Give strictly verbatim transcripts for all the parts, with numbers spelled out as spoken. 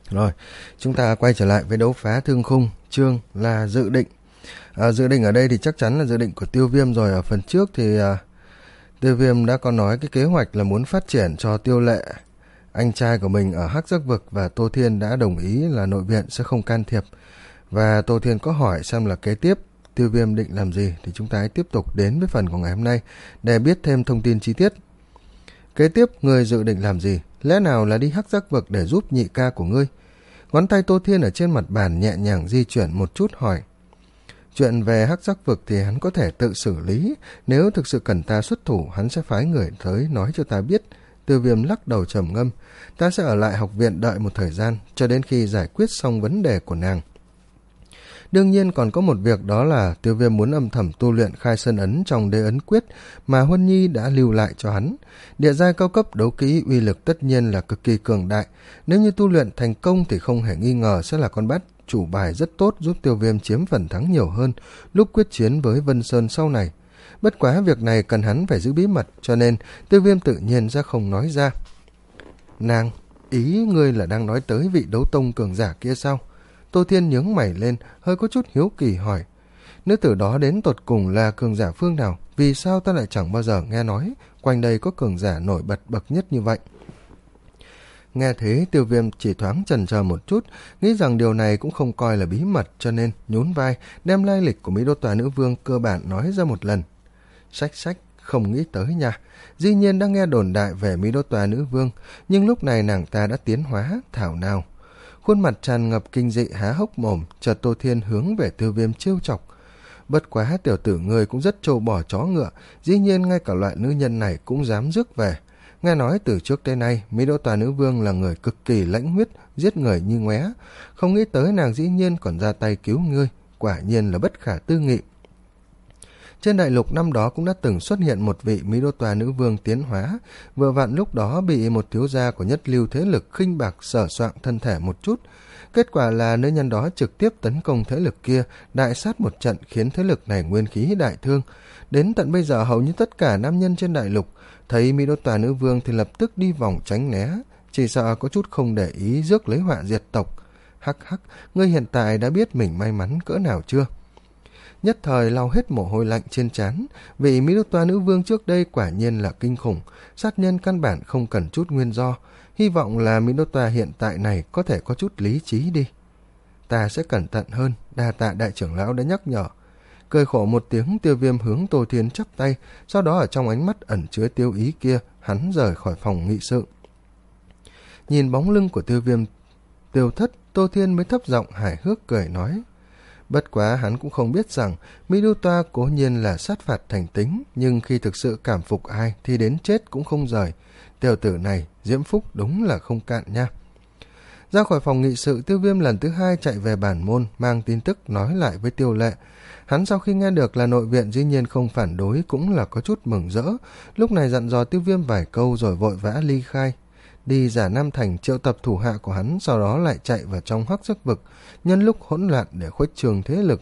Rồi, chúng ta quay trở lại với đấu phá thương khung, chương là dự định. À, dự định ở đây thì chắc chắn là dự định của Tiêu Viêm rồi. Ở phần trước thì à, Tiêu Viêm đã có nói cái kế hoạch là muốn phát triển cho Tiêu Lệ, anh trai của mình ở Hắc Giác Vực, và Tô Thiên đã đồng ý là nội viện sẽ không can thiệp. Và Tô Thiên có hỏi xem là kế tiếp Tiêu Viêm định làm gì, thì chúng ta hãy tiếp tục đến với phần của ngày hôm nay để biết thêm thông tin chi tiết. Kế tiếp, ngươi dự định làm gì? Lẽ nào là đi Hắc Giác Vực để giúp nhị ca của ngươi? Ngón tay Tô Thiên ở trên mặt bàn nhẹ nhàng di chuyển một chút hỏi. Chuyện về Hắc Giác Vực thì hắn có thể tự xử lý, nếu thực sự cần ta xuất thủ, hắn sẽ phái người tới nói cho ta biết. Tiêu Viêm lắc đầu trầm ngâm. Ta sẽ ở lại học viện đợi một thời gian, cho đến khi giải quyết xong vấn đề của nàng. Đương nhiên còn có một việc, đó là Tiêu Viêm muốn âm thầm tu luyện khai sơn ấn trong đế ấn quyết mà Huân Nhi đã lưu lại cho hắn. Địa giai cao cấp đấu kỹ uy lực tất nhiên là cực kỳ cường đại, nếu như tu luyện thành công thì không hề nghi ngờ sẽ là con bát chủ bài rất tốt giúp Tiêu Viêm chiếm phần thắng nhiều hơn lúc quyết chiến với Vân Sơn sau này. Bất quá việc này cần hắn phải giữ bí mật, cho nên Tiêu Viêm tự nhiên ra không nói ra. Nàng, ý ngươi là đang nói tới vị đấu tông cường giả kia sao? Tô Thiên nhướng mày lên, hơi có chút hiếu kỳ hỏi. Nữ tử đó đến tột cùng là cường giả phương nào? Vì sao ta lại chẳng bao giờ nghe nói quanh đây có cường giả nổi bật bậc nhất như vậy? Nghe thế, Tiêu Viêm chỉ thoáng chần chờ một chút, nghĩ rằng điều này cũng không coi là bí mật, cho nên nhún vai, đem lai lịch của Mỹ Đô Tòa Nữ Vương cơ bản nói ra một lần. Sách sách, không nghĩ tới nha. Dĩ nhiên đang nghe đồn đại về Mỹ Đô Tòa Nữ Vương, nhưng lúc này nàng ta đã tiến hóa, thảo nào. Khuôn mặt tràn ngập kinh dị há hốc mồm, chợt Tô Thiên hướng về Tiêu Viêm trêu chọc. Bất quá tiểu tử ngươi cũng rất trâu bò chó ngựa, dĩ nhiên ngay cả loại nữ nhân này cũng dám rước về. Nghe nói từ trước tới nay, Mỹ Đô Tòa Nữ Vương là người cực kỳ lãnh huyết, giết người như ngoé. Không nghĩ tới nàng dĩ nhiên còn ra tay cứu ngươi, quả nhiên là bất khả tư nghị. Trên đại lục năm đó cũng đã từng xuất hiện một vị Mỹ Đô Tòa Nữ Vương tiến hóa, vừa vặn lúc đó bị một thiếu gia của nhất lưu thế lực khinh bạc sờ soạng thân thể một chút. Kết quả là nữ nhân đó trực tiếp tấn công thế lực kia, đại sát một trận khiến thế lực này nguyên khí đại thương. Đến tận bây giờ hầu như tất cả nam nhân trên đại lục thấy Mỹ Đô Tòa Nữ Vương thì lập tức đi vòng tránh né, chỉ sợ có chút không để ý rước lấy họa diệt tộc. Hắc hắc, ngươi hiện tại đã biết mình may mắn cỡ nào chưa? Nhất thời lau hết mồ hôi lạnh trên trán. Vị Mỹ Đô Tòa Nữ Vương trước đây quả nhiên là kinh khủng, sát nhân căn bản không cần chút nguyên do. Hy vọng là Mỹ Đô Tòa hiện tại này có thể có chút lý trí đi. Ta sẽ cẩn thận hơn, đa tạ đại trưởng lão đã nhắc nhở. Cười khổ một tiếng, Tiêu Viêm hướng Tô Thiên chắp tay, sau đó ở trong ánh mắt ẩn chứa tiêu ý kia, hắn rời khỏi phòng nghị sự. Nhìn bóng lưng của Tiêu Viêm tiêu thất, Tô Thiên mới thấp giọng hài hước cười nói. Bất quá hắn cũng không biết rằng Mỹ Đô Toa cố nhiên là sát phạt thành tính, nhưng khi thực sự cảm phục ai thì đến chết cũng không rời. Tiểu tử này diễm phúc đúng là không cạn nha. Ra khỏi phòng nghị sự, Tiêu Viêm lần thứ hai chạy về bản môn, mang tin tức nói lại với Tiêu Lệ. Hắn sau khi nghe được là nội viện dĩ nhiên không phản đối cũng là có chút mừng rỡ, lúc này dặn dò Tiêu Viêm vài câu rồi vội vã ly khai. Đi giả Nam Thành triệu tập thủ hạ của hắn, sau đó lại chạy vào trong Hắc Giác Vực, nhân lúc hỗn loạn để khuếch trường thế lực.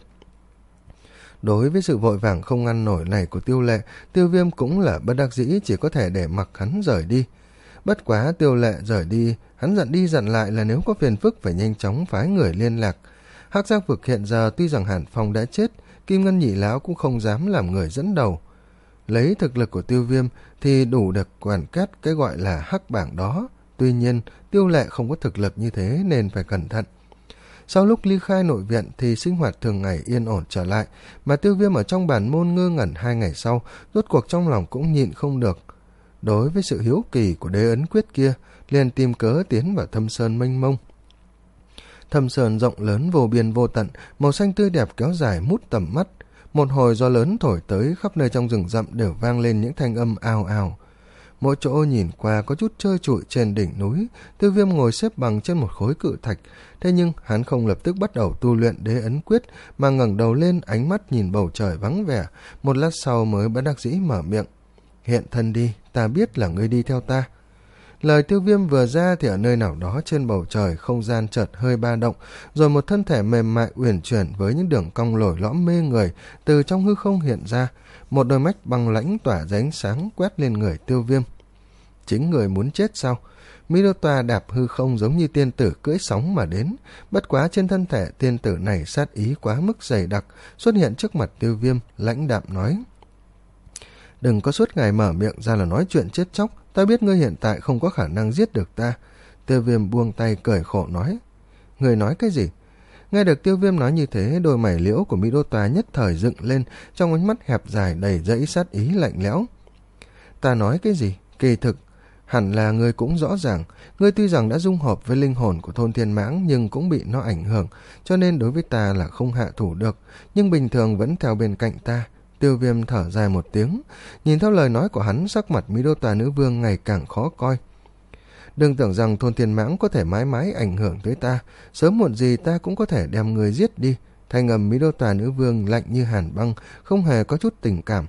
Đối với sự vội vàng không ngăn nổi này của Tiêu Lệ, Tiêu Viêm cũng là bất đắc dĩ, chỉ có thể để mặc hắn rời đi. Bất quá Tiêu Lệ rời đi, hắn dặn đi dặn lại là nếu có phiền phức phải nhanh chóng phái người liên lạc. Hắc Giác Vực hiện giờ tuy rằng Hàn Phong đã chết, Kim Ngân Nhị Lão cũng không dám làm người dẫn đầu. Lấy thực lực của Tiêu Viêm thì đủ được quản kết cái gọi là hắc bảng đó. Tuy nhiên, Tiêu Lệ không có thực lực như thế nên phải cẩn thận. Sau lúc ly khai nội viện thì sinh hoạt thường ngày yên ổn trở lại, mà Tiêu Viêm ở trong bản môn ngơ ngẩn hai ngày sau, rốt cuộc trong lòng cũng nhịn không được. Đối với sự hiếu kỳ của đế ấn quyết kia, liền tìm cớ tiến vào Thâm Sơn mênh mông. Thâm Sơn rộng lớn vô biên vô tận, màu xanh tươi đẹp kéo dài mút tầm mắt. Một hồi gió lớn thổi tới, khắp nơi trong rừng rậm đều vang lên những thanh âm ào ào. Mỗi chỗ nhìn qua có chút trơ trụi trên đỉnh núi. Tiêu Viêm ngồi xếp bằng trên một khối cự thạch, thế nhưng hắn không lập tức bắt đầu tu luyện đế ấn quyết, mà ngẩng đầu lên, ánh mắt nhìn bầu trời vắng vẻ. Một lát sau mới bất đắc dĩ mở miệng. Hiện thân đi, ta biết là ngươi đi theo ta. Lời Tiêu Viêm vừa ra thì ở nơi nào đó trên bầu trời không gian chợt hơi ba động, rồi một thân thể mềm mại uyển chuyển với những đường cong lồi lõm mê người từ trong hư không hiện ra. Một đôi mắt băng lãnh tỏa ra ánh sáng quét lên người Tiêu Viêm. Chính người muốn chết sao? Mỹ Đô Toa đạp hư không giống như tiên tử cưỡi sóng mà đến, bất quá trên thân thể tiên tử này sát ý quá mức dày đặc, xuất hiện trước mặt Tiêu Viêm, lãnh đạm nói: đừng có suốt ngày mở miệng ra là nói chuyện chết chóc, ta biết ngươi hiện tại không có khả năng giết được ta. Tiêu Viêm buông tay cười khổ nói: ngươi nói cái gì? Nghe được Tiêu Viêm nói như thế, đôi mày liễu của Mỹ Đô Toa nhất thời dựng lên, trong ánh mắt hẹp dài đầy dẫy sát ý lạnh lẽo. Ta nói cái gì? Kỳ thực hẳn là ngươi cũng rõ ràng, ngươi tuy rằng đã dung hợp với linh hồn của Thôn Thiên Mãng nhưng cũng bị nó ảnh hưởng, cho nên đối với ta là không hạ thủ được, nhưng bình thường vẫn theo bên cạnh ta. Tiêu Viêm thở dài một tiếng, nhìn theo lời nói của hắn, sắc mặt Mỹ Đô Toa nữ vương ngày càng khó coi. Đừng tưởng rằng Thôn Thiên Mãng có thể mãi mãi ảnh hưởng tới ta, sớm muộn gì ta cũng có thể đem người giết đi. Thanh âm Mỹ Đô Toa nữ vương lạnh như hàn băng, không hề có chút tình cảm.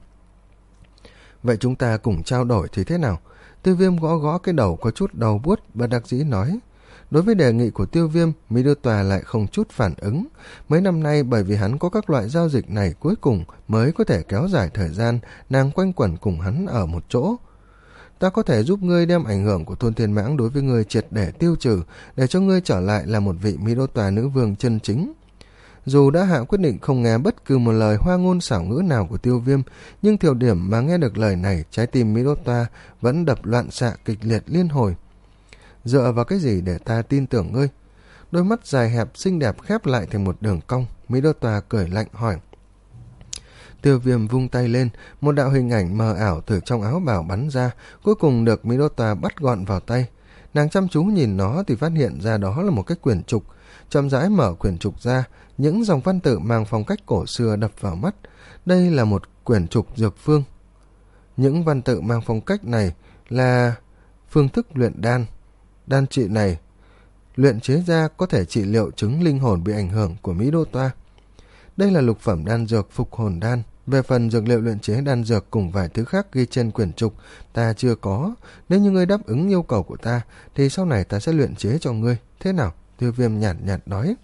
Vậy chúng ta cùng trao đổi thì thế nào? Tiêu Viêm gõ gõ cái đầu có chút đau buốt, bất đắc dĩ nói. Đối với đề nghị của Tiêu Viêm, Mỹ Đô Toa lại không chút phản ứng. Mấy năm nay bởi vì hắn có các loại giao dịch này, cuối cùng mới có thể kéo dài thời gian nàng quanh quẩn cùng hắn ở một chỗ. Ta có thể giúp ngươi đem ảnh hưởng của Thôn Thiên Mãng đối với ngươi triệt để tiêu trừ, để cho ngươi trở lại là một vị Mỹ Đô Toa nữ vương chân chính. Dù đã hạ quyết định không nghe bất cứ một lời hoa ngôn xảo ngữ nào của Tiêu Viêm, nhưng thời điểm mà nghe được lời này, trái tim Mỹ Đô Toa vẫn đập loạn xạ kịch liệt liên hồi. Dựa vào cái gì để ta tin tưởng ngươi? Đôi mắt dài hẹp xinh đẹp khép lại thành một đường cong, Mỹ Đô Toa cười lạnh hỏi. Tiêu Viêm vung tay lên, một đạo hình ảnh mờ ảo từ trong áo bào bắn ra, cuối cùng được Mỹ Đô Toa bắt gọn vào tay. Nàng chăm chú nhìn nó thì phát hiện ra đó là một cái quyển trục. Chậm rãi mở quyển trục ra, những dòng văn tự mang phong cách cổ xưa đập vào mắt. Đây là một quyển trục dược phương. Những văn tự mang phong cách này là phương thức luyện đan. Đan trị này luyện chế ra có thể trị liệu chứng linh hồn bị ảnh hưởng của Mỹ Đô Toa. Đây là lục phẩm đan dược phục hồn đan. Về phần dược liệu luyện chế đan dược cùng vài thứ khác ghi trên quyển trục ta chưa có. Nếu như ngươi đáp ứng yêu cầu của ta thì sau này ta sẽ luyện chế cho ngươi. Thế nào? Tiêu Viêm nhạt nhạt nói.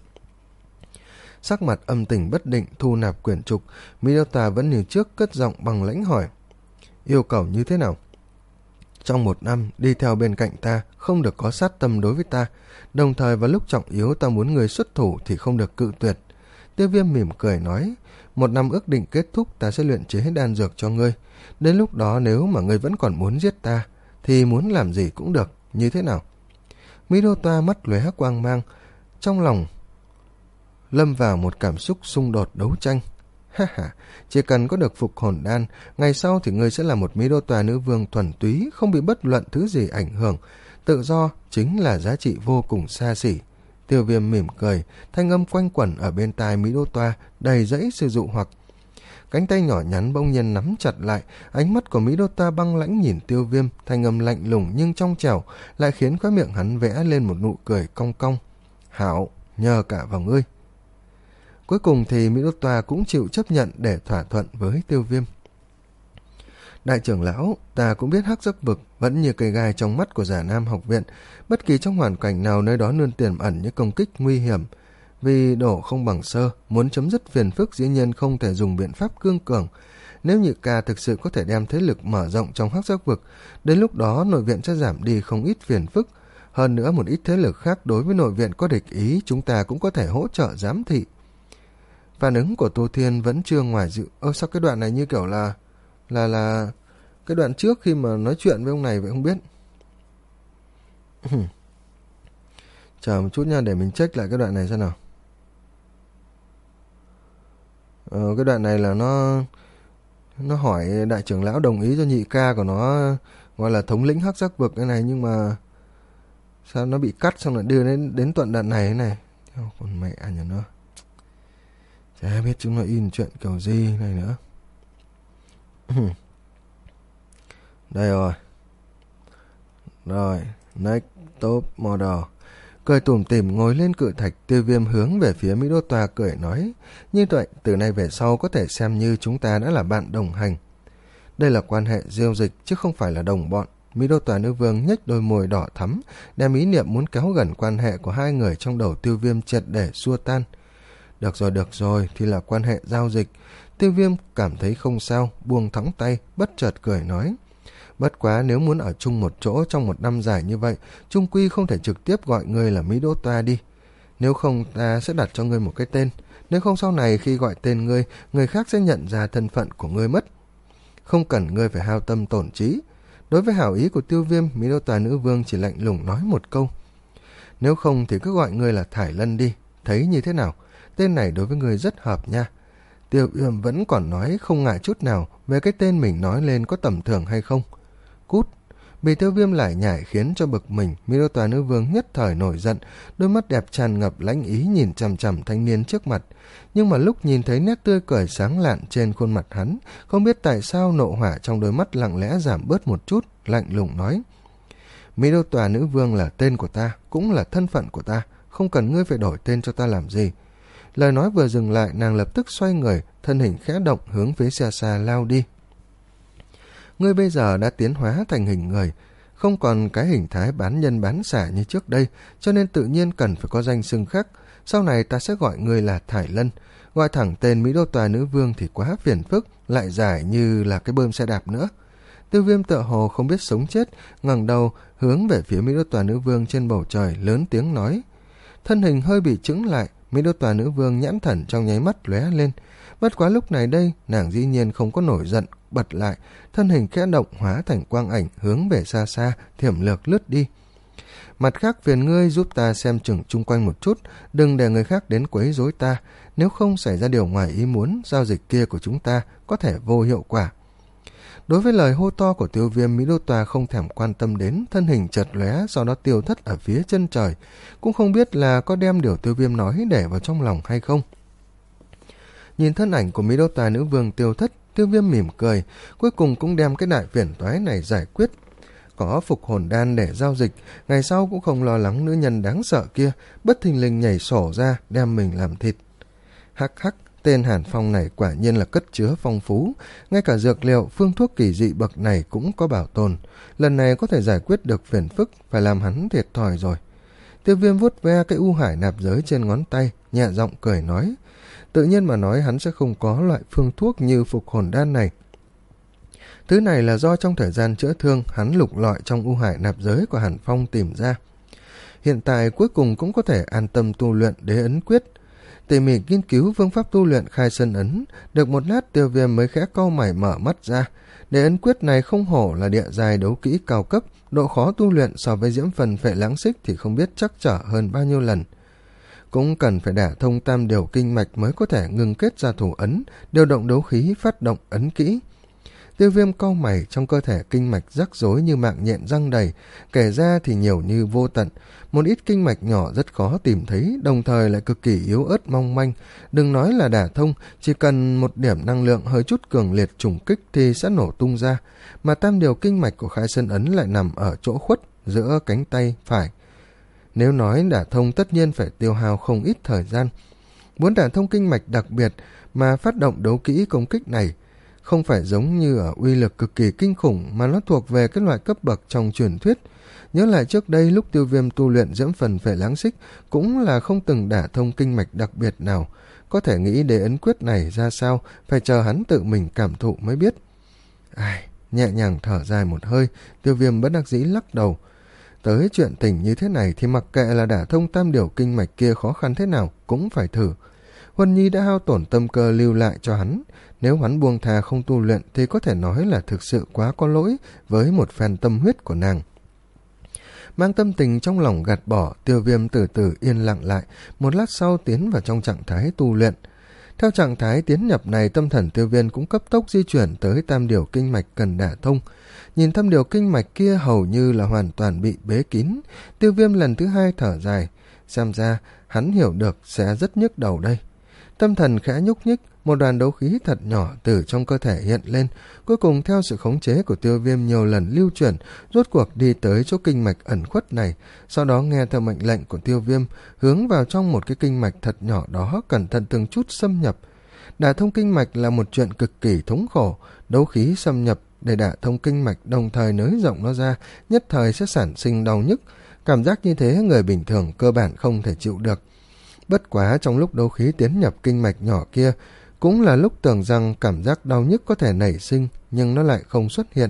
Sắc mặt âm tình bất định thu nạp quyển trục, Mỹ Đô Toa vẫn như trước cất giọng bằng lãnh hỏi. Yêu cầu như thế nào? Trong một năm đi theo bên cạnh ta, không được có sát tâm đối với ta, đồng thời vào lúc trọng yếu ta muốn người xuất thủ thì không được cự tuyệt. Tiêu Viêm mỉm cười nói, một năm ước định kết thúc ta sẽ luyện chế đan dược cho ngươi. Đến lúc đó nếu mà ngươi vẫn còn muốn giết ta thì muốn làm gì cũng được, như thế nào? Mỹ Đô Toa mắt lóe quang mang, trong lòng lâm vào một cảm xúc xung đột đấu tranh. Ha ha, chỉ cần có được phục hồn đan, ngày sau thì ngươi sẽ là một Mỹ Đô Toa nữ vương thuần túy, không bị bất luận thứ gì ảnh hưởng. Tự do chính là giá trị vô cùng xa xỉ. Tiêu Viêm mỉm cười, thanh âm quanh quẩn ở bên tai Mỹ Đô Toa, đầy dẫy sự dụ hoặc. Cánh tay nhỏ nhắn bỗng nhiên nắm chặt lại, ánh mắt của Mỹ Đô Toa băng lãnh nhìn Tiêu Viêm, thanh âm lạnh lùng nhưng trong trẻo, lại khiến khóe miệng hắn vẽ lên một nụ cười cong cong. Hảo, nhờ cả vào ngươi. Cuối cùng thì Mỹ Đô Toa cũng chịu chấp nhận để thỏa thuận với Tiêu Viêm. Đại trưởng lão, ta cũng biết Hắc Giác Vực vẫn như cây gai trong mắt của Giả Nam học viện, bất kỳ trong hoàn cảnh nào nơi đó luôn tiềm ẩn những công kích nguy hiểm. Vì đổ không bằng sơ, muốn chấm dứt phiền phức dĩ nhiên không thể dùng biện pháp cương cường. Nếu Nhị Ca thực sự có thể đem thế lực mở rộng trong Hắc Giác Vực, đến lúc đó nội viện sẽ giảm đi không ít phiền phức. Hơn nữa một ít thế lực khác đối với nội viện có địch ý, chúng ta cũng có thể hỗ trợ giám thị. Phản ứng của Tô Thiên vẫn chưa ngoài dự. Ơ sao cái đoạn này như kiểu là là là cái đoạn trước khi mà nói chuyện với ông này vậy không biết. Chờ một chút nha, để mình check lại cái đoạn này xem nào. Ờ, cái đoạn này là nó nó hỏi đại trưởng lão đồng ý cho Nhị Ca của nó gọi là thống lĩnh Hắc Giác Vực cái này, nhưng mà sao nó bị cắt xong lại đưa đến đến tận đoạn này thế này. Còn mẹ nhà nó. Chả biết chúng nó in chuyện kiểu gì này nữa. Đây rồi. Rồi, next top model. Cười tủm tỉm ngồi lên cự thạch, Tiêu Viêm hướng về phía Mỹ Đô Toa cười nói, như vậy từ nay về sau có thể xem như chúng ta đã là bạn đồng hành. Đây là quan hệ giao dịch chứ không phải là đồng bọn. Mỹ Đô Toa nữ vương nhếch đôi môi đỏ thắm, đem ý niệm muốn kéo gần quan hệ của hai người trong đầu Tiêu Viêm triệt để xua tan. Được rồi, được rồi, thì là quan hệ giao dịch. Tiêu Viêm cảm thấy không sao, buông thõng tay, bất chợt cười nói. Bất quá nếu muốn ở chung một chỗ trong một năm dài như vậy, chung quy không thể trực tiếp gọi ngươi là Mỹ Đỗ Toa đi. Nếu không ta sẽ đặt cho ngươi một cái tên, nếu không sau này khi gọi tên ngươi, người khác sẽ nhận ra thân phận của ngươi mất. Không cần ngươi phải hao tâm tổn trí. Đối với hảo ý của Tiêu Viêm, Mỹ Đỗ Toa nữ vương chỉ lạnh lùng nói một câu: nếu không thì cứ gọi ngươi là Thải Lân đi, thấy như thế nào? Tên này đối với ngươi rất hợp nha. Tiêu Viêm vẫn còn nói không ngại chút nào về cái tên mình nói lên có tầm thường hay không. Cút! Bị Tiêu Viêm lại nhảy khiến cho bực mình, Mỹ Đỗ Toa nữ vương nhất thời nổi giận, đôi mắt đẹp tràn ngập lãnh ý nhìn chằm chằm thanh niên trước mặt. Nhưng mà lúc nhìn thấy nét tươi cười sáng lạn trên khuôn mặt hắn, không biết tại sao nộ hỏa trong đôi mắt lặng lẽ giảm bớt một chút, lạnh lùng nói: Mỹ Đỗ Toa nữ vương là tên của ta, cũng là thân phận của ta, không cần ngươi phải đổi tên cho ta làm gì. Lời nói vừa dừng lại, nàng lập tức xoay người, thân hình khẽ động hướng phía xa xa lao đi. Ngươi bây giờ đã tiến hóa thành hình người, không còn cái hình thái bán nhân bán xả như trước đây, cho nên tự nhiên cần phải có danh xưng khác. Sau này ta sẽ gọi ngươi là Thải Lân, gọi thẳng tên Mỹ Đỗ Toa nữ vương thì quá phiền phức, lại dài như là cái bơm xe đạp nữa. Tiêu Viêm tựa hồ không biết sống chết, ngẩng đầu hướng về phía Mỹ Đỗ Toa nữ vương trên bầu trời, lớn tiếng nói. Thân hình hơi bị chững lại, Mỹ Đỗ Toa nữ vương nhãn thần trong nháy mắt lóe lên. Bất quá lúc này đây, nàng dĩ nhiên không có nổi giận, bật lại, thân hình khẽ động hóa thành quang ảnh hướng về xa xa, thiểm lược lướt đi. Mặt khác phiền ngươi giúp ta xem chừng chung quanh một chút, đừng để người khác đến quấy rối ta, nếu không xảy ra điều ngoài ý muốn, giao dịch kia của chúng ta có thể vô hiệu quả. Đối với lời hô to của Tiêu Viêm, Mỹ Đỗ Toa không thèm quan tâm đến, thân hình chợt lóe, sau đó tiêu thất ở phía chân trời, cũng không biết là có đem điều Tiêu Viêm nói để vào trong lòng hay không. Nhìn thân ảnh của Mỹ Đỗ Toa nữ vương tiêu thất, Tiêu Viêm mỉm cười, cuối cùng cũng đem cái đại phiền toái này giải quyết. Có phục hồn đan để giao dịch, ngày sau cũng không lo lắng nữ nhân đáng sợ kia bất thình lình nhảy sổ ra đem mình làm thịt. Hắc hắc, tên Hàn Phong này quả nhiên là cất chứa phong phú, ngay cả dược liệu, phương thuốc kỳ dị bậc này cũng có bảo tồn, lần này có thể giải quyết được phiền phức, phải làm hắn thiệt thòi rồi. Tiêu Viêm vuốt ve cái u hải nạp giới trên ngón tay, nhẹ giọng cười nói, tự nhiên mà nói hắn sẽ không có loại phương thuốc như phục hồn đan này. Thứ này là do trong thời gian chữa thương hắn lục lọi trong u hải nạp giới của Hàn Phong tìm ra. Hiện tại cuối cùng cũng có thể an tâm tu luyện đế ấn quyết. Tỉ mỉ nghiên cứu phương pháp tu luyện khai sơn ấn, được một lát Tiêu Viêm mới khẽ cau mày mở mắt ra. Đế ấn quyết này không hổ là địa giai đấu kỹ cao cấp, độ khó tu luyện so với diễm phần phệ lãng xích thì không biết chắc trở hơn bao nhiêu lần. Cũng cần phải đả thông tam điều kinh mạch mới có thể ngừng kết ra thủ ấn, điều động đấu khí phát động ấn kỹ. Tiêu Viêm cau mày, trong cơ thể kinh mạch rắc rối như mạng nhện răng đầy, kể ra thì nhiều như vô tận, một ít kinh mạch nhỏ rất khó tìm thấy, đồng thời lại cực kỳ yếu ớt mong manh, đừng nói là đả thông, chỉ cần một điểm năng lượng hơi chút cường liệt trùng kích thì sẽ nổ tung ra, mà tam điều kinh mạch của khai sơn ấn lại nằm ở chỗ khuất giữa cánh tay phải. Nếu nói đả thông tất nhiên phải tiêu hao không ít thời gian. Muốn đả thông kinh mạch đặc biệt mà phát động đấu kỹ công kích này, không phải giống như ở uy lực cực kỳ kinh khủng, mà nó thuộc về cái loại cấp bậc trong truyền thuyết. Nhớ lại trước đây lúc Tiêu Viêm tu luyện diễm phần phệ lãng xích cũng là không từng đả thông kinh mạch đặc biệt nào, có thể nghĩ đế ấn quyết này ra sao, phải chờ hắn tự mình cảm thụ mới biết. Ai, nhẹ nhàng thở dài một hơi, Tiêu Viêm bất đắc dĩ lắc đầu. Tới chuyện tình như thế này thì mặc kệ là đả thông tam điều kinh mạch kia khó khăn thế nào cũng phải thử. Huân Nhi đã hao tổn tâm cơ lưu lại cho hắn, nếu hắn buông thà không tu luyện thì có thể nói là thực sự quá có lỗi với một phen tâm huyết của nàng. Mang tâm tình trong lòng gạt bỏ, Tiêu Viêm từ từ yên lặng lại, một lát sau tiến vào trong trạng thái tu luyện. Theo trạng thái tiến nhập này, tâm thần Tiêu Viêm cũng cấp tốc di chuyển tới tam điều kinh mạch cần đả thông. Nhìn tam điều kinh mạch kia hầu như là hoàn toàn bị bế kín, Tiêu Viêm lần thứ hai thở dài, xem ra hắn hiểu được sẽ rất nhức đầu đây. Tâm thần khẽ nhúc nhích, một đoàn đấu khí thật nhỏ từ trong cơ thể hiện lên, cuối cùng theo sự khống chế của Tiêu Viêm nhiều lần lưu chuyển, rốt cuộc đi tới chỗ kinh mạch ẩn khuất này, sau đó nghe theo mệnh lệnh của Tiêu Viêm, hướng vào trong một cái kinh mạch thật nhỏ đó, cẩn thận từng chút xâm nhập. Đả thông kinh mạch là một chuyện cực kỳ thống khổ, đấu khí xâm nhập để đả thông kinh mạch đồng thời nới rộng nó ra, nhất thời sẽ sản sinh đau nhức, cảm giác như thế người bình thường cơ bản không thể chịu được. Bất quá trong lúc đấu khí tiến nhập kinh mạch nhỏ kia, cũng là lúc tưởng rằng cảm giác đau nhức có thể nảy sinh, nhưng nó lại không xuất hiện.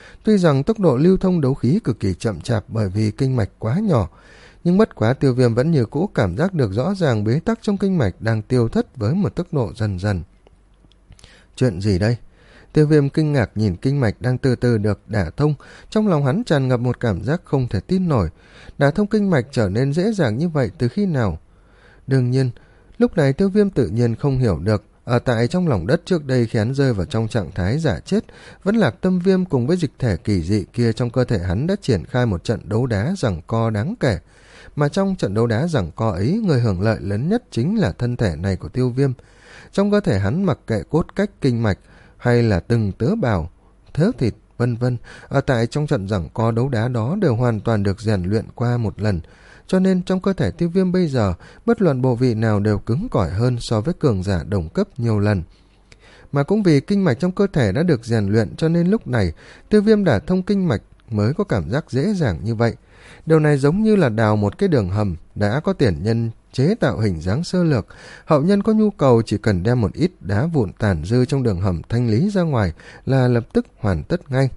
Tuy rằng tốc độ lưu thông đấu khí cực kỳ chậm chạp bởi vì kinh mạch quá nhỏ, nhưng bất quá Tiêu Viêm vẫn như cũ cảm giác được rõ ràng bế tắc trong kinh mạch đang tiêu thất với một tốc độ dần dần. Chuyện gì đây? Tiêu Viêm kinh ngạc nhìn kinh mạch đang từ từ được đả thông, trong lòng hắn tràn ngập một cảm giác không thể tin nổi. Đả thông kinh mạch trở nên dễ dàng như vậy từ khi nào? Đương nhiên, lúc này Tiêu Viêm tự nhiên không hiểu được, ở tại trong lòng đất trước đây khi hắn rơi vào trong trạng thái giả chết, Vẫn Lạc Tâm Viêm cùng với dịch thể kỳ dị kia trong cơ thể hắn đã triển khai một trận đấu đá giằng co đáng kể. Mà trong trận đấu đá giằng co ấy, người hưởng lợi lớn nhất chính là thân thể này của Tiêu Viêm. Trong cơ thể hắn mặc kệ cốt cách kinh mạch hay là từng tớ bào, thớ thịt, vân vân, ở tại trong trận giằng co đấu đá đó đều hoàn toàn được rèn luyện qua một lần. Cho nên trong cơ thể Tiêu Viêm bây giờ, bất luận bộ vị nào đều cứng cỏi hơn so với cường giả đồng cấp nhiều lần. Mà cũng vì kinh mạch trong cơ thể đã được rèn luyện, cho nên lúc này Tiêu Viêm đả thông kinh mạch mới có cảm giác dễ dàng như vậy. Điều này giống như là đào một cái đường hầm, đã có tiền nhân chế tạo hình dáng sơ lược, hậu nhân có nhu cầu chỉ cần đem một ít đá vụn tàn dư trong đường hầm thanh lý ra ngoài là lập tức hoàn tất ngay.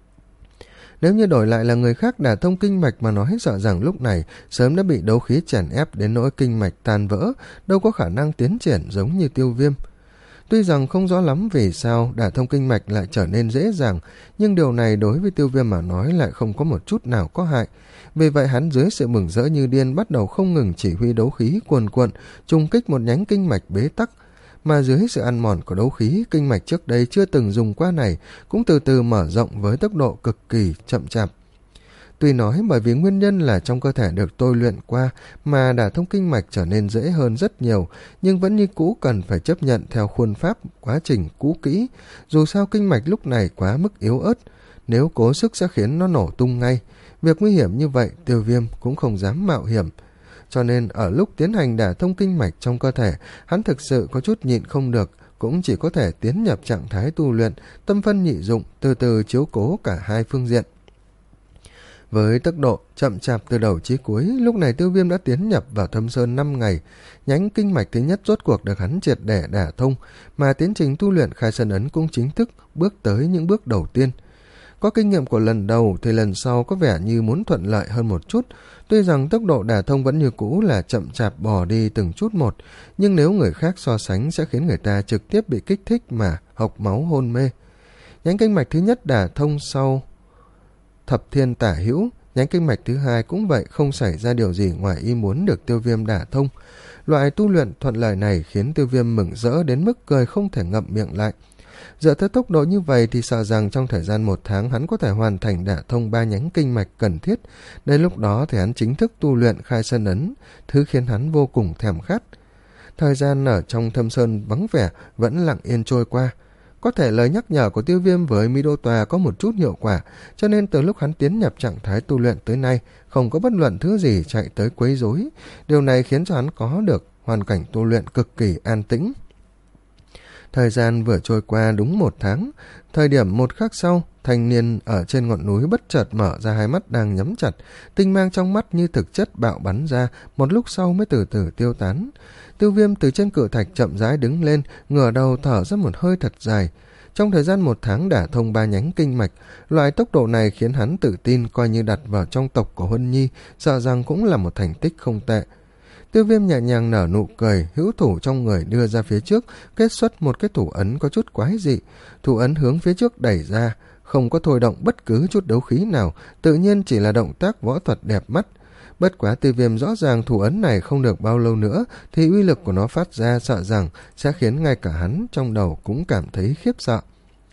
Nếu như đổi lại là người khác đả thông kinh mạch mà nói, sợ rằng lúc này sớm đã bị đấu khí chèn ép đến nỗi kinh mạch tan vỡ, đâu có khả năng tiến triển giống như Tiêu Viêm. Tuy rằng không rõ lắm vì sao đả thông kinh mạch lại trở nên dễ dàng, nhưng điều này đối với Tiêu Viêm mà nói lại không có một chút nào có hại. Vì vậy hắn dưới sự mừng rỡ như điên bắt đầu không ngừng chỉ huy đấu khí cuồn cuộn, trùng kích một nhánh kinh mạch bế tắc. Mà dưới sự ăn mòn của đấu khí, kinh mạch trước đây chưa từng dùng qua này cũng từ từ mở rộng với tốc độ cực kỳ chậm chạp. Tuy nói bởi vì nguyên nhân là trong cơ thể được tôi luyện qua mà đả thông kinh mạch trở nên dễ hơn rất nhiều, nhưng vẫn như cũ cần phải chấp nhận theo khuôn pháp quá trình cũ kỹ. Dù sao kinh mạch lúc này quá mức yếu ớt, nếu cố sức sẽ khiến nó nổ tung ngay. Việc nguy hiểm như vậy Tiêu Viêm cũng không dám mạo hiểm. Cho nên ở lúc tiến hành đả thông kinh mạch trong cơ thể, hắn thực sự có chút nhịn không được, cũng chỉ có thể tiến nhập trạng thái tu luyện, tâm phân nhị dụng, từ từ chiếu cố cả hai phương diện. Với tốc độ chậm chạp từ đầu chí cuối, lúc này Tiêu Viêm đã tiến nhập vào Thâm Sơn năm ngày. Nhánh kinh mạch thứ nhất rốt cuộc được hắn triệt để đả thông, mà tiến trình tu luyện Khai Sơn Ấn cũng chính thức bước tới những bước đầu tiên. Có kinh nghiệm của lần đầu thì lần sau có vẻ như muốn thuận lợi hơn một chút. Tuy rằng tốc độ đả thông vẫn như cũ là chậm chạp bò đi từng chút một, nhưng nếu người khác so sánh sẽ khiến người ta trực tiếp bị kích thích mà hộc máu hôn mê. Nhánh kinh mạch thứ nhất đả thông sau thập thiên tả hữu, nhánh kinh mạch thứ hai cũng vậy, không xảy ra điều gì ngoài ý muốn được Tiêu Viêm đả thông. Loại tu luyện thuận lợi này khiến Tiêu Viêm mừng rỡ đến mức cười không thể ngậm miệng lại. Dựa theo tốc độ như vậy thì sợ rằng trong thời gian một tháng hắn có thể hoàn thành đả thông ba nhánh kinh mạch cần thiết. Đến lúc đó thì hắn chính thức tu luyện Khai Sơn Ấn, thứ khiến hắn vô cùng thèm khát. Thời gian ở trong Thâm Sơn vắng vẻ vẫn lặng yên trôi qua. Có thể lời nhắc nhở của Tiêu Viêm với Mi Đô Tòa có một chút hiệu quả, cho nên từ lúc hắn tiến nhập trạng thái tu luyện tới nay, không có bất luận thứ gì chạy tới quấy rối. Điều này khiến cho hắn có được hoàn cảnh tu luyện cực kỳ an tĩnh. Thời gian vừa trôi qua đúng một tháng, thời điểm một khắc sau, thanh niên ở trên ngọn núi bất chợt mở ra hai mắt đang nhắm chặt, tinh mang trong mắt như thực chất bạo bắn ra, một lúc sau mới từ từ tiêu tán. Tiêu Viêm từ trên cự thạch chậm rãi đứng lên, ngửa đầu thở ra một hơi thật dài. Trong thời gian một tháng đả thông ba nhánh kinh mạch, loại tốc độ này khiến hắn tự tin coi như đặt vào trong tộc của Huân Nhi, sợ rằng cũng là một thành tích không tệ. Tiêu Viêm nhẹ nhàng nở nụ cười, hữu thủ trong người đưa ra phía trước, kết xuất một cái thủ ấn có chút quái dị. Thủ ấn hướng phía trước đẩy ra, không có thôi động bất cứ chút đấu khí nào, tự nhiên chỉ là động tác võ thuật đẹp mắt. Bất quá Tiêu Viêm rõ ràng thủ ấn này không được bao lâu nữa thì uy lực của nó phát ra, sợ rằng sẽ khiến ngay cả hắn trong đầu cũng cảm thấy khiếp sợ.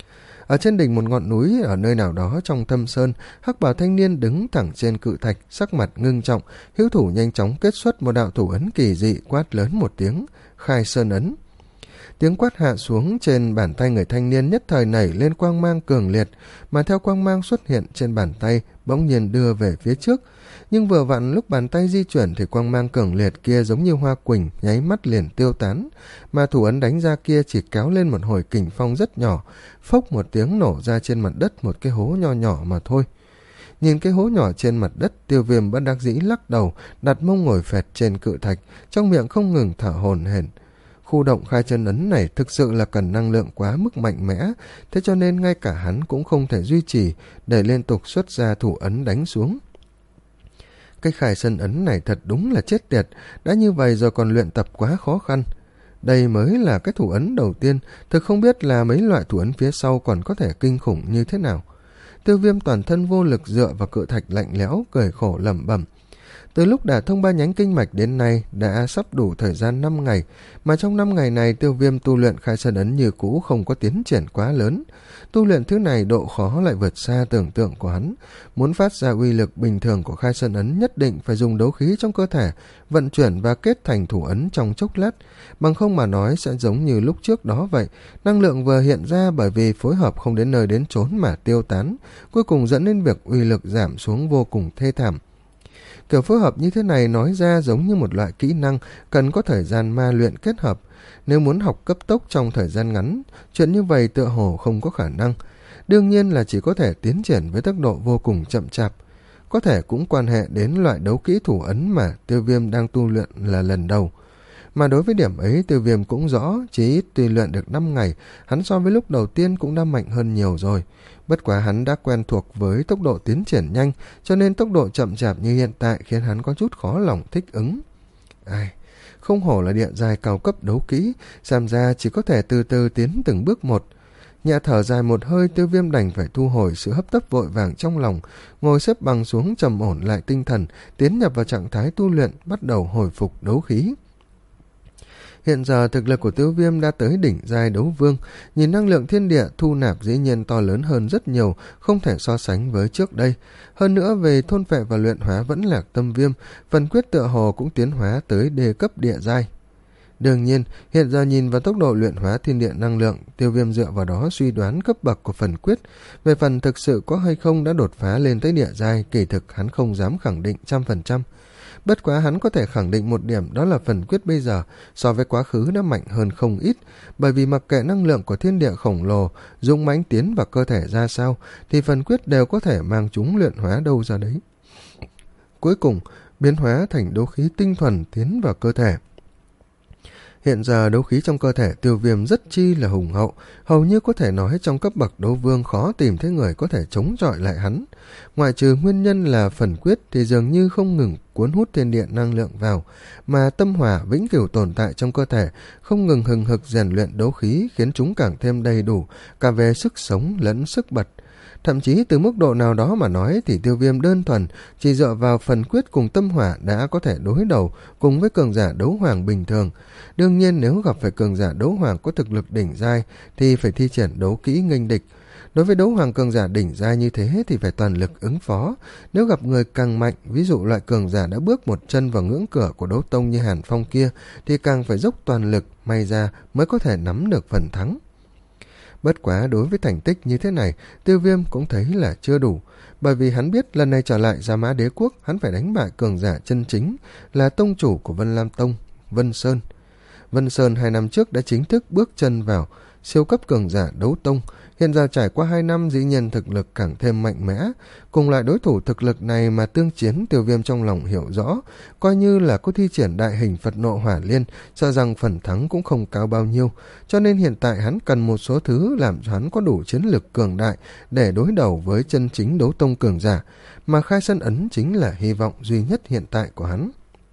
Ở trên đỉnh một ngọn núi ở nơi nào đó trong Thâm Sơn, hắc bào thanh niên đứng thẳng trên cự thạch, sắc mặt ngưng trọng, hữu thủ nhanh chóng kết xuất một đạo thủ ấn kỳ dị, quát lớn một tiếng, Khai Sơn Ấn. Tiếng quát hạ xuống trên bàn tay người thanh niên nhất thời nảy lên quang mang cường liệt, mà theo quang mang xuất hiện trên bàn tay bỗng nhiên đưa về phía trước. Nhưng vừa vặn lúc bàn tay di chuyển thì quang mang cường liệt kia giống như hoa quỳnh, nháy mắt liền tiêu tán, mà thủ ấn đánh ra kia chỉ kéo lên một hồi kình phong rất nhỏ, phốc một tiếng nổ ra trên mặt đất một cái hố nho nhỏ mà thôi. Nhìn cái hố nhỏ trên mặt đất, Tiêu Viêm bất đắc dĩ lắc đầu, đặt mông ngồi phẹt trên cự thạch, trong miệng không ngừng thở hổn hển. Khu động khai chân ấn này thực sự là cần năng lượng quá mức mạnh mẽ, thế cho nên ngay cả hắn cũng không thể duy trì để liên tục xuất ra thủ ấn đánh xuống. Cái khai chân ấn này thật đúng là chết tiệt, đã như vậy rồi còn luyện tập quá khó khăn. Đây mới là cái thủ ấn đầu tiên, thực không biết là mấy loại thủ ấn phía sau còn có thể kinh khủng như thế nào. Tiêu Viêm toàn thân vô lực dựa vào cự thạch lạnh lẽo, cười khổ lẩm bẩm. Từ lúc đả thông ba nhánh kinh mạch đến nay đã sắp đủ thời gian năm ngày, mà trong năm ngày này Tiêu Viêm tu luyện khai sơn ấn như cũ không có tiến triển quá lớn. Tu luyện thứ này độ khó lại vượt xa tưởng tượng của hắn. Muốn phát ra uy lực bình thường của khai sơn ấn nhất định phải dùng đấu khí trong cơ thể, vận chuyển và kết thành thủ ấn trong chốc lát. Bằng không mà nói sẽ giống như lúc trước đó vậy, năng lượng vừa hiện ra bởi vì phối hợp không đến nơi đến chốn mà tiêu tán, cuối cùng dẫn đến việc uy lực giảm xuống vô cùng thê thảm. Kiểu phối hợp như thế này nói ra giống như một loại kỹ năng cần có thời gian ma luyện kết hợp. Nếu muốn học cấp tốc trong thời gian ngắn, chuyện như vậy tựa hồ không có khả năng. Đương nhiên là chỉ có thể tiến triển với tốc độ vô cùng chậm chạp. Có thể cũng quan hệ đến loại đấu kỹ thủ ấn mà Tiêu Viêm đang tu luyện là lần đầu. Mà đối với điểm ấy Tiêu Viêm cũng rõ, chỉ ít tuy luyện được năm ngày, hắn so với lúc đầu tiên cũng đã mạnh hơn nhiều rồi. Bất quá hắn đã quen thuộc với tốc độ tiến triển nhanh, cho nên tốc độ chậm chạp như hiện tại khiến hắn có chút khó lòng thích ứng. Ai, không hổ là địa giai cao cấp đấu kỹ, xem ra chỉ có thể từ từ tiến từng bước một. Nhẹ thở dài một hơi, Tiêu Viêm đành phải thu hồi sự hấp tấp vội vàng trong lòng, ngồi xếp bằng xuống trầm ổn lại tinh thần, tiến nhập vào trạng thái tu luyện, bắt đầu hồi phục đấu khí. Hiện giờ thực lực của Tiêu Viêm đã tới đỉnh giai đấu vương, nhìn năng lượng thiên địa thu nạp dĩ nhiên to lớn hơn rất nhiều, không thể so sánh với trước đây. Hơn nữa về thôn phệ và luyện hóa vẫn lạc tâm viêm, phần quyết tựa hồ cũng tiến hóa tới đề cấp địa giai. Đương nhiên, hiện giờ nhìn vào tốc độ luyện hóa thiên địa năng lượng, Tiêu Viêm dựa vào đó suy đoán cấp bậc của phần quyết. Về phần thực sự có hay không đã đột phá lên tới địa giai, kỳ thực hắn không dám khẳng định trăm phần trăm. Bất quá hắn có thể khẳng định một điểm, đó là phần quyết bây giờ so với quá khứ đã mạnh hơn không ít, bởi vì mặc kệ năng lượng của thiên địa khổng lồ dũng mãnh tiến vào cơ thể ra sao, thì phần quyết đều có thể mang chúng luyện hóa đâu ra đấy. Cuối cùng, biến hóa thành đấu khí tinh thuần tiến vào cơ thể. Hiện giờ đấu khí trong cơ thể Tiêu Viêm rất chi là hùng hậu, hầu như có thể nói trong cấp bậc đấu vương khó tìm thấy người có thể chống chọi lại hắn. Ngoại trừ nguyên nhân là phần quyết thì dường như không ngừng cuốn hút thiên địa năng lượng vào, mà tâm hỏa vĩnh cửu tồn tại trong cơ thể, không ngừng hừng hực rèn luyện đấu khí, khiến chúng càng thêm đầy đủ, cả về sức sống lẫn sức bật. Thậm chí từ mức độ nào đó mà nói thì Tiêu Viêm đơn thuần chỉ dựa vào phần quyết cùng tâm hỏa đã có thể đối đầu cùng với cường giả đấu hoàng bình thường. Đương nhiên nếu gặp phải cường giả đấu hoàng có thực lực đỉnh giai thì phải thi triển đấu kỹ nghênh địch. Đối với đấu hoàng cường giả đỉnh giai như thế thì phải toàn lực ứng phó. Nếu gặp người càng mạnh, ví dụ loại cường giả đã bước một chân vào ngưỡng cửa của đấu tông như Hàn Phong kia, thì càng phải dốc toàn lực, may ra mới có thể nắm được phần thắng. Bất quá đối với thành tích như thế này, Tiêu Viêm cũng thấy là chưa đủ, bởi vì hắn biết lần này trở lại Gia Mã Đế Quốc, hắn phải đánh bại cường giả chân chính, là tông chủ của Vân Lam Tông, Vân Sơn. Vân Sơn hai năm trước đã chính thức bước chân vào siêu cấp cường giả đấu tông, hiện giờ trải qua hai năm dĩ nhiên thực lực càng thêm mạnh mẽ. Cùng loại đối thủ thực lực này mà tương chiến, Tiêu Viêm trong lòng hiểu rõ, coi như là có thi triển đại hình Phật Nộ Hỏa Liên, sợ rằng phần thắng cũng không cao bao nhiêu, cho nên hiện tại hắn cần một số thứ làm cho hắn có đủ chiến lực cường đại để đối đầu với chân chính đấu tông cường giả, mà khai sơn ấn chính là hy vọng duy nhất hiện tại của hắn.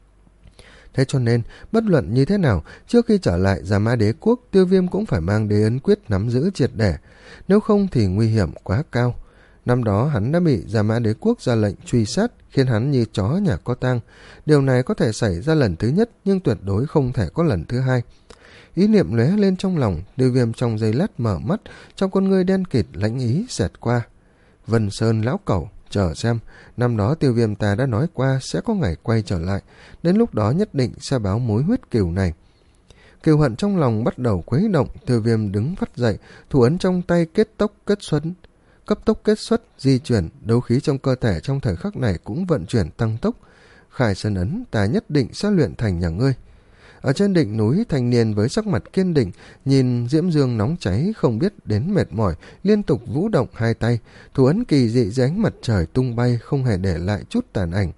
Thế cho nên, bất luận như thế nào, trước khi trở lại Gia Mã Đế Quốc, Tiêu Viêm cũng phải mang đế ấn quyết nắm giữ triệt để, nếu không thì nguy hiểm quá cao. Năm đó hắn đã bị Gia Mã Đế Quốc ra lệnh truy sát, khiến hắn như chó nhà có tang. Điều này có thể xảy ra lần thứ nhất, nhưng tuyệt đối không thể có lần thứ hai. Ý niệm lóe lên trong lòng, Tiêu Viêm trong giây lát mở mắt, trong con ngươi đen kịt lãnh ý xẹt qua. Vân Sơn lão cẩu, chờ xem, năm đó Tiêu Viêm ta đã nói qua sẽ có ngày quay trở lại, đến lúc đó nhất định sẽ báo mối huyết cừu này. Kiều hận trong lòng bắt đầu khuấy động, Tiêu Viêm đứng phắt dậy, thủ ấn trong tay kết tốc kết xuất, cấp tốc kết xuất, di chuyển, đấu khí trong cơ thể trong thời khắc này cũng vận chuyển tăng tốc. Khai sơn ấn ta nhất định sẽ luyện thành nhà ngươi. Ở trên đỉnh núi, thanh niên với sắc mặt kiên định, nhìn diễm dương nóng cháy không biết đến mệt mỏi, liên tục vũ động hai tay, thủ ấn kỳ dị dưới ánh mặt trời tung bay, không hề để lại chút tàn ảnh.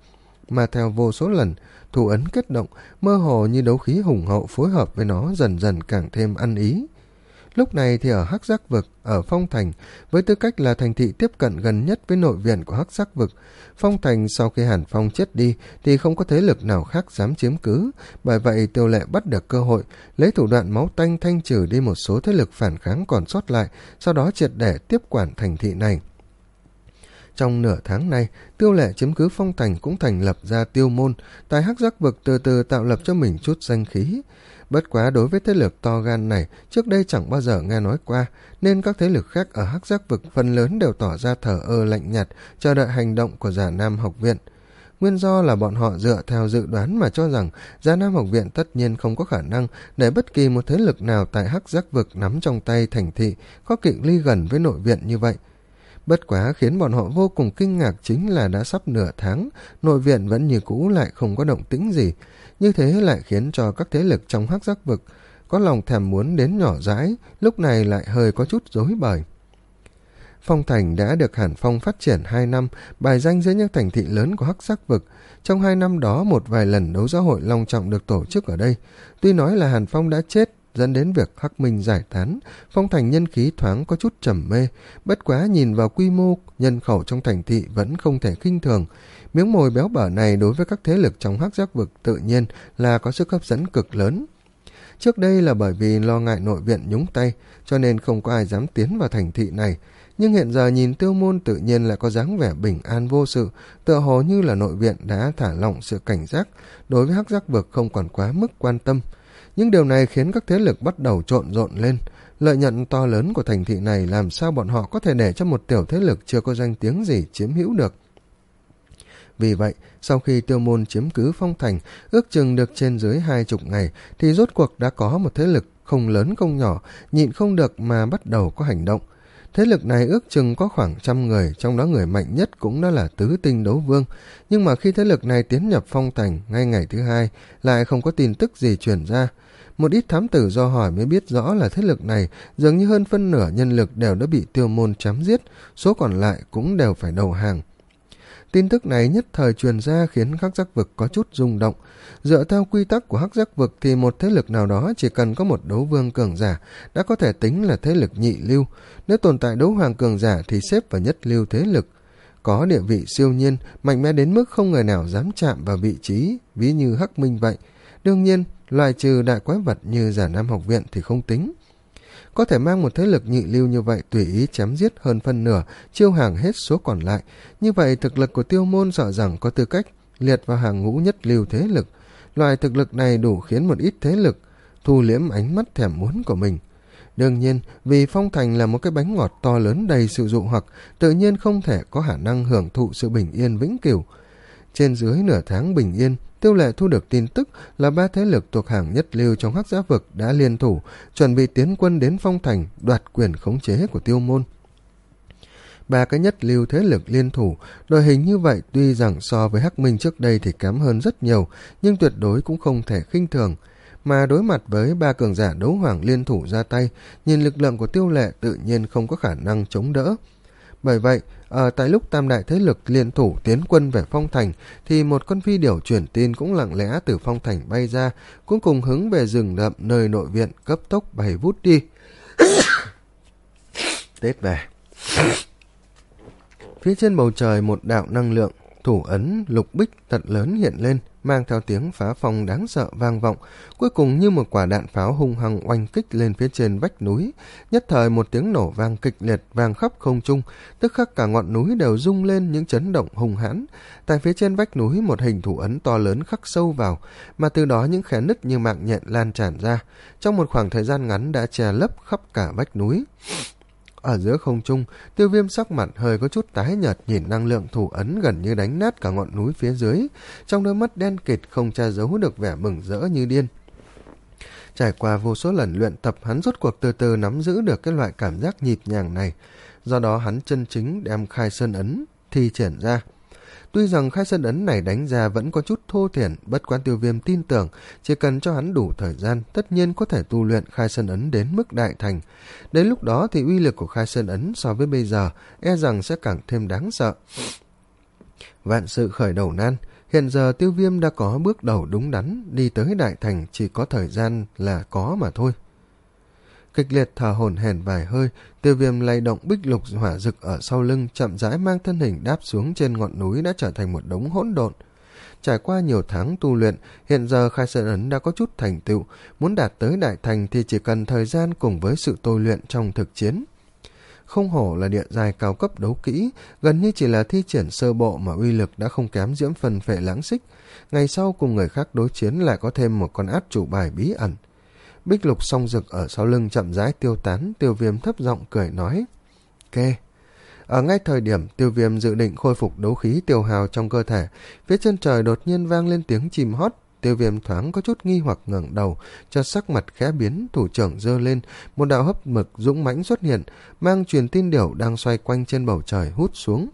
mà theo vô số lần, thủ ấn kết động, mơ hồ như đấu khí hùng hậu phối hợp với nó dần dần càng thêm ăn ý. Lúc này thì ở Hắc Giác Vực, ở Phong Thành, với tư cách là thành thị tiếp cận gần nhất với nội viện của Hắc Giác Vực, Phong Thành sau khi Hàn Phong chết đi thì không có thế lực nào khác dám chiếm cứ, bởi vậy Tiêu Lệ bắt được cơ hội, lấy thủ đoạn máu tanh thanh trừ đi một số thế lực phản kháng còn sót lại, sau đó triệt để tiếp quản thành thị này. Trong nửa tháng này, Tiêu Lệ chiếm cứ Phong Thành cũng thành lập ra Tiêu Môn, tại Hắc Giác Vực từ từ tạo lập cho mình chút danh khí. Bất quá đối với thế lực to gan này, trước đây chẳng bao giờ nghe nói qua, nên các thế lực khác ở Hắc Giác Vực phần lớn đều tỏ ra thờ ơ lạnh nhạt, chờ đợi hành động của Già Nam Học Viện. Nguyên do là bọn họ dựa theo dự đoán mà cho rằng Già Nam Học Viện tất nhiên không có khả năng để bất kỳ một thế lực nào tại Hắc Giác Vực nắm trong tay thành thị có cự ly gần với nội viện như vậy. Bất quá khiến bọn họ vô cùng kinh ngạc chính là đã sắp nửa tháng, nội viện vẫn như cũ lại không có động tĩnh gì. Như thế lại khiến cho các thế lực trong Hắc Giác Vực có lòng thèm muốn đến nhỏ dãi, lúc này lại hơi có chút rối bời. Phong Thành đã được Hàn Phong phát triển hai năm, bài danh giữa những thành thị lớn của Hắc Giác Vực. Trong hai năm đó, một vài lần đấu giá hội long trọng được tổ chức ở đây. Tuy nói là Hàn Phong đã chết, dẫn đến việc Hắc Minh giải tán, Phong Thành nhân khí thoáng có chút trầm mê. Bất quá nhìn vào quy mô, nhân khẩu trong thành thị vẫn không thể khinh thường. Miếng mồi béo bở này đối với các thế lực trong Hắc Giác Vực tự nhiên là có sức hấp dẫn cực lớn. Trước đây là bởi vì lo ngại nội viện nhúng tay, cho nên không có ai dám tiến vào thành thị này. Nhưng hiện giờ nhìn Tiêu Môn tự nhiên lại có dáng vẻ bình an vô sự, tựa hồ như là nội viện đã thả lỏng sự cảnh giác, đối với Hắc Giác Vực không còn quá mức quan tâm. Nhưng điều này khiến các thế lực bắt đầu trộn rộn lên. Lợi nhuận to lớn của thành thị này làm sao bọn họ có thể để cho một tiểu thế lực chưa có danh tiếng gì chiếm hữu được. Vì vậy, sau khi Tiêu Môn chiếm cứ Phong Thành, ước chừng được trên dưới hai chục ngày, thì rốt cuộc đã có một thế lực không lớn không nhỏ, nhịn không được mà bắt đầu có hành động. Thế lực này ước chừng có khoảng trăm người, trong đó người mạnh nhất cũng đã là tứ tinh đấu vương. Nhưng mà khi thế lực này tiến nhập Phong Thành, ngay ngày thứ hai, lại không có tin tức gì truyền ra. Một ít thám tử do hỏi mới biết rõ là thế lực này dường như hơn phân nửa nhân lực đều đã bị Tiêu Môn chém giết, số còn lại cũng đều phải đầu hàng. Tin tức này nhất thời truyền ra khiến Hắc Giác Vực có chút rung động. Dựa theo quy tắc của Hắc Giác Vực thì một thế lực nào đó chỉ cần có một đấu vương cường giả đã có thể tính là thế lực nhị lưu. Nếu tồn tại đấu hoàng cường giả thì xếp vào nhất lưu thế lực. Có địa vị siêu nhiên, mạnh mẽ đến mức không người nào dám chạm vào vị trí, ví như Hắc Minh vậy. Đương nhiên, loại trừ đại quái vật như Già Nam Học Viện thì không tính. Có thể mang một thế lực nhị lưu như vậy tùy ý chém giết hơn phân nửa, chiêu hàng hết số còn lại. Như vậy thực lực của Tiêu Môn sợ rằng có tư cách liệt vào hàng ngũ nhất lưu thế lực. Loại thực lực này đủ khiến một ít thế lực thu liễm ánh mắt thèm muốn của mình. Đương nhiên, vì Phong Thành là một cái bánh ngọt to lớn đầy sự dụ hoặc, tự nhiên không thể có khả năng hưởng thụ sự bình yên vĩnh cửu. Trên dưới nửa tháng bình yên, Tiêu Lệ thu được tin tức là ba thế lực thuộc hàng nhất lưu trong Hắc Giác Vực đã liên thủ, chuẩn bị tiến quân đến Phong Thành, đoạt quyền khống chế của Tiêu Môn. Ba cái nhất lưu thế lực liên thủ, đội hình như vậy tuy rằng so với Hắc Minh trước đây thì kém hơn rất nhiều, nhưng tuyệt đối cũng không thể khinh thường. Mà đối mặt với ba cường giả đấu hoàng liên thủ ra tay, nhìn lực lượng của Tiêu Lệ tự nhiên không có khả năng chống đỡ. Bởi vậy, ở tại lúc tam đại thế lực liên thủ tiến quân về Phong Thành, thì một con phi điểu truyền tin cũng lặng lẽ từ Phong Thành bay ra, cũng cùng hướng về rừng rậm nơi nội viện cấp tốc bay vút đi. Tết về. Phía trên bầu trời một đạo năng lượng, thủ ấn lục bích thật lớn hiện lên, mang theo tiếng phá phong đáng sợ vang vọng, cuối cùng như một quả đạn pháo hung hăng oanh kích lên phía trên vách núi. Nhất thời một tiếng nổ vang kịch liệt vang khắp không trung, tức khắc cả ngọn núi đều rung lên những chấn động hung hãn. Tại phía trên vách núi một hình thủ ấn to lớn khắc sâu vào, mà từ đó những khe nứt như mạng nhện lan tràn ra, trong một khoảng thời gian ngắn đã che lấp khắp cả vách núi. Ở giữa không trung, Tiêu Viêm sắc mặt hơi có chút tái nhợt nhìn năng lượng thủ ấn gần như đánh nát cả ngọn núi phía dưới, trong đôi mắt đen kịt không che giấu được vẻ mừng rỡ như điên. Trải qua vô số lần luyện tập, hắn rốt cuộc từ từ nắm giữ được cái loại cảm giác nhịp nhàng này, do đó hắn chân chính đem khai sơn ấn thi triển ra. Tuy rằng khai sơn ấn này đánh ra vẫn có chút thô thiển, bất quá Tiêu Viêm tin tưởng chỉ cần cho hắn đủ thời gian, tất nhiên có thể tu luyện khai sơn ấn đến mức đại thành. Đến lúc đó thì uy lực của khai sơn ấn so với bây giờ e rằng sẽ càng thêm đáng sợ. Vạn sự khởi đầu nan, Hiện giờ Tiêu Viêm đã có bước đầu đúng đắn, đi tới Đại Thành chỉ có thời gian là có mà thôi. Kịch liệt thở hổn hển vài hơi, Tiêu Viêm lay động bích lục hỏa dực ở sau lưng, chậm rãi mang thân hình đáp xuống trên ngọn núi đã trở thành một đống hỗn độn. Trải qua nhiều tháng tu luyện, hiện giờ Khai Sơn Ấn đã có chút thành tựu, muốn đạt tới Đại Thành thì chỉ cần thời gian cùng với sự tôi luyện trong thực chiến. Không hổ là địa giai cao cấp đấu kỹ, gần như chỉ là thi triển sơ bộ mà uy lực đã không kém Diễm Phần Phệ Lãng Xích. Ngày sau cùng người khác đối chiến lại có thêm một con át chủ bài bí ẩn. Bích lục song rực ở sau lưng chậm rãi tiêu tán, Tiêu Viêm thấp giọng cười nói: Kê. Ở ngay thời điểm Tiêu Viêm dự định khôi phục đấu khí tiêu hào trong cơ thể, phía chân trời đột nhiên vang lên tiếng chim hót. Tiêu Viêm thoáng có chút nghi hoặc ngẩng đầu, cho sắc mặt khẽ biến, thủ trưởng giơ lên, một đạo hấp mực dũng mãnh xuất hiện, mang truyền tin điểu đang xoay quanh trên bầu trời hút xuống.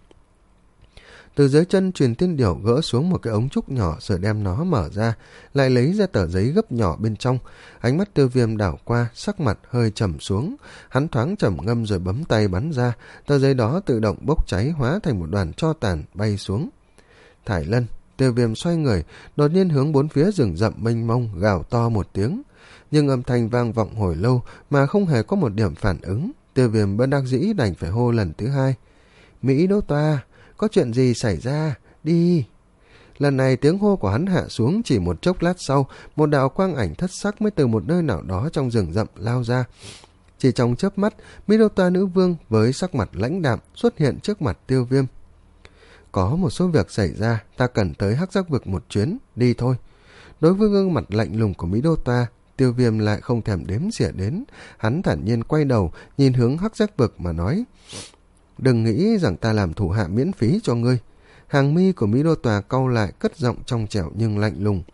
Từ dưới chân truyền tin điểu gỡ xuống một cái ống trúc nhỏ rồi đem nó mở ra, lại lấy ra tờ giấy gấp nhỏ bên trong. Ánh mắt Tiêu Viêm đảo qua, sắc mặt hơi trầm xuống, hắn thoáng trầm ngâm rồi bấm tay bắn ra, tờ giấy đó tự động bốc cháy hóa thành một đoàn tro tàn bay xuống. Thải Lân. Tiêu Viêm xoay người, đột nhiên hướng bốn phía rừng rậm mênh mông gào to một tiếng, nhưng âm thanh vang vọng hồi lâu mà không hề có một điểm phản ứng. Tiêu Viêm bất đắc dĩ đành phải hô lần thứ hai: Mỹ Đỗ Toa, có chuyện gì xảy ra? Đi! Lần này tiếng hô của hắn hạ xuống, chỉ một chốc lát sau, một đạo quang ảnh thất sắc mới từ một nơi nào đó trong rừng rậm lao ra. Chỉ trong chớp mắt, Mỹ Đỗ Toa nữ vương với sắc mặt lãnh đạm xuất hiện trước mặt Tiêu Viêm. Có một số việc xảy ra, ta cần tới Hắc Giác Vực một chuyến, đi thôi. Đối với gương mặt lạnh lùng của Mỹ Đô Toa, Tiêu Viêm lại không thèm đếm xỉa đến, hắn thản nhiên quay đầu, nhìn hướng Hắc Giác Vực mà nói: Đừng nghĩ rằng ta làm thủ hạ miễn phí cho ngươi. Hàng mi của Mỹ Đô Toa cau lại, cất giọng trong trẻo nhưng lạnh lùng: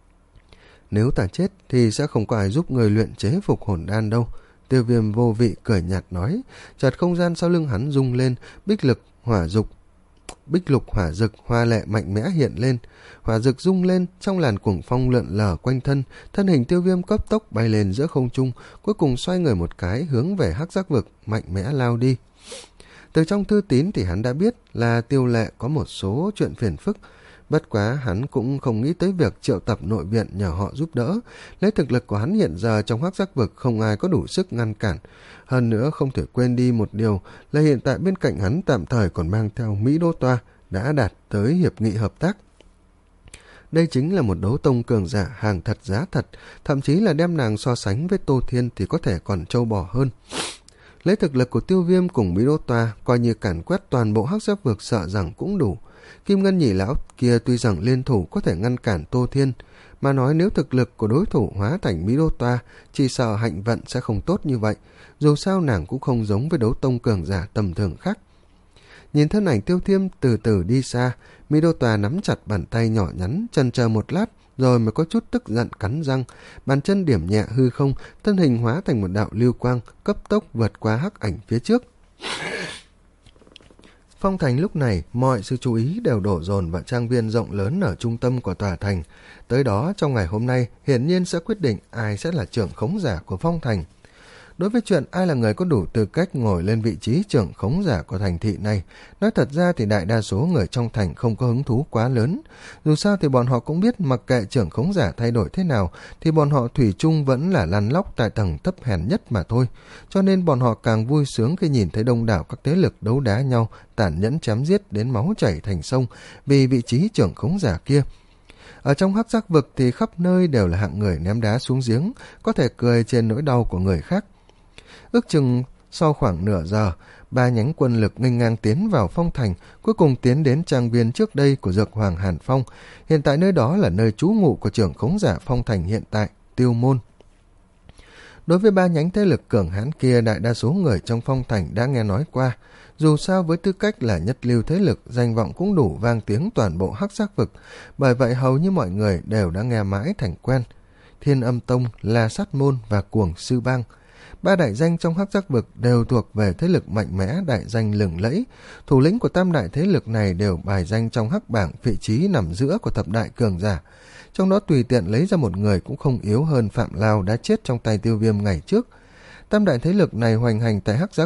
Nếu ta chết thì sẽ không có ai giúp người luyện chế phục hồn đan đâu. Tiêu Viêm vô vị cười nhạt nói, chợt không gian sau lưng hắn rung lên, bích lực hỏa dục Bích lục hỏa dực hoa lệ mạnh mẽ hiện lên, hỏa dực rung lên, trong làn cuồng phong lượn lờ quanh thân, thân hình Tiêu Viêm cấp tốc bay lên giữa không trung, cuối cùng xoay người một cái hướng về Hắc Giác Vực mạnh mẽ lao đi. Từ trong thư tín thì hắn đã biết là Tiêu Lệ có một số chuyện phiền phức, bất quá hắn cũng không nghĩ tới việc triệu tập nội viện nhờ họ giúp đỡ. Lấy thực lực của hắn hiện giờ trong Hắc Giác Vực không ai có đủ sức ngăn cản. Hơn nữa không thể quên đi một điều là hiện tại bên cạnh hắn tạm thời còn mang theo Mỹ Đô Toa đã đạt tới hiệp nghị hợp tác. Đây chính là một đấu tông cường giả hàng thật giá thật, thậm chí là đem nàng so sánh với Tô Thiên thì có thể còn trâu bò hơn. Lấy thực lực của Tiêu Viêm cùng Mỹ Đô Toa coi như càn quét toàn bộ Hắc Giác Vực sợ rằng cũng đủ. Kim Ngân Nhị lão kia tuy rằng liên thủ có thể ngăn cản Tô Thiên, mà nói nếu thực lực của đối thủ hóa thành Mỹ Đô Toa, chỉ sợ hạnh vận sẽ không tốt như vậy. Dù sao nàng cũng không giống với đấu tông cường giả tầm thường khác. Nhìn thân ảnh Tiêu Thiêm từ từ đi xa, Mỹ Đô Toa nắm chặt bàn tay nhỏ nhắn, chần chờ một lát rồi mới có chút tức giận cắn răng, bàn chân điểm nhẹ hư không, thân hình hóa thành một đạo lưu quang, cấp tốc vượt qua hắc ảnh phía trước. Phong thành lúc này, mọi sự chú ý đều đổ dồn vào trang viên rộng lớn ở trung tâm của tòa thành. Tới đó, trong ngày hôm nay, hiển nhiên sẽ quyết định ai sẽ là trưởng khống giả của Phong thành. Đối với chuyện ai là người có đủ tư cách ngồi lên vị trí trưởng khống giả của thành thị này, nói thật ra thì đại đa số người trong thành không có hứng thú quá lớn. Dù sao thì bọn họ cũng biết mặc kệ trưởng khống giả thay đổi thế nào, thì bọn họ thủy chung vẫn là lăn lóc tại tầng thấp hèn nhất mà thôi. Cho nên bọn họ càng vui sướng khi nhìn thấy đông đảo các thế lực đấu đá nhau, tàn nhẫn chém giết đến máu chảy thành sông vì vị trí trưởng khống giả kia. Ở trong Hắc Giác Vực thì khắp nơi đều là hạng người ném đá xuống giếng, có thể cười trên nỗi đau của người khác. Ước chừng sau khoảng nửa giờ, ba nhánh quân lực nghênh ngang tiến vào Phong thành, cuối cùng tiến đến trang viên trước đây của Dược Hoàng Hàn Phong. Hiện tại nơi đó là nơi trú ngụ của trưởng khống giả Phong thành hiện tại, Tiêu Môn. Đối với ba nhánh thế lực cường hãn kia, đại đa số người trong Phong thành đã nghe nói qua. Dù sao với tư cách là nhất lưu thế lực, danh vọng cũng đủ vang tiếng toàn bộ Hắc Giác Vực, bởi vậy hầu như mọi người đều đã nghe mãi thành quen. Thiên Âm Tông, La Sát Môn và Cuồng Sư Bang. Ba đại danh trong Hắc Giác Vực đều thuộc về thế lực mạnh mẽ, đại danh lừng lẫy. Thủ lĩnh của tam đại thế lực này đều bài danh trong hắc bảng, vị trí nằm giữa của thập đại cường giả. Trong đó tùy tiện lấy ra một người cũng không yếu hơn Phạm Lao đã chết trong tay Tiêu Viêm ngày trước. Tam đại thế lực này hoành hành tại Hắc Giác Vực,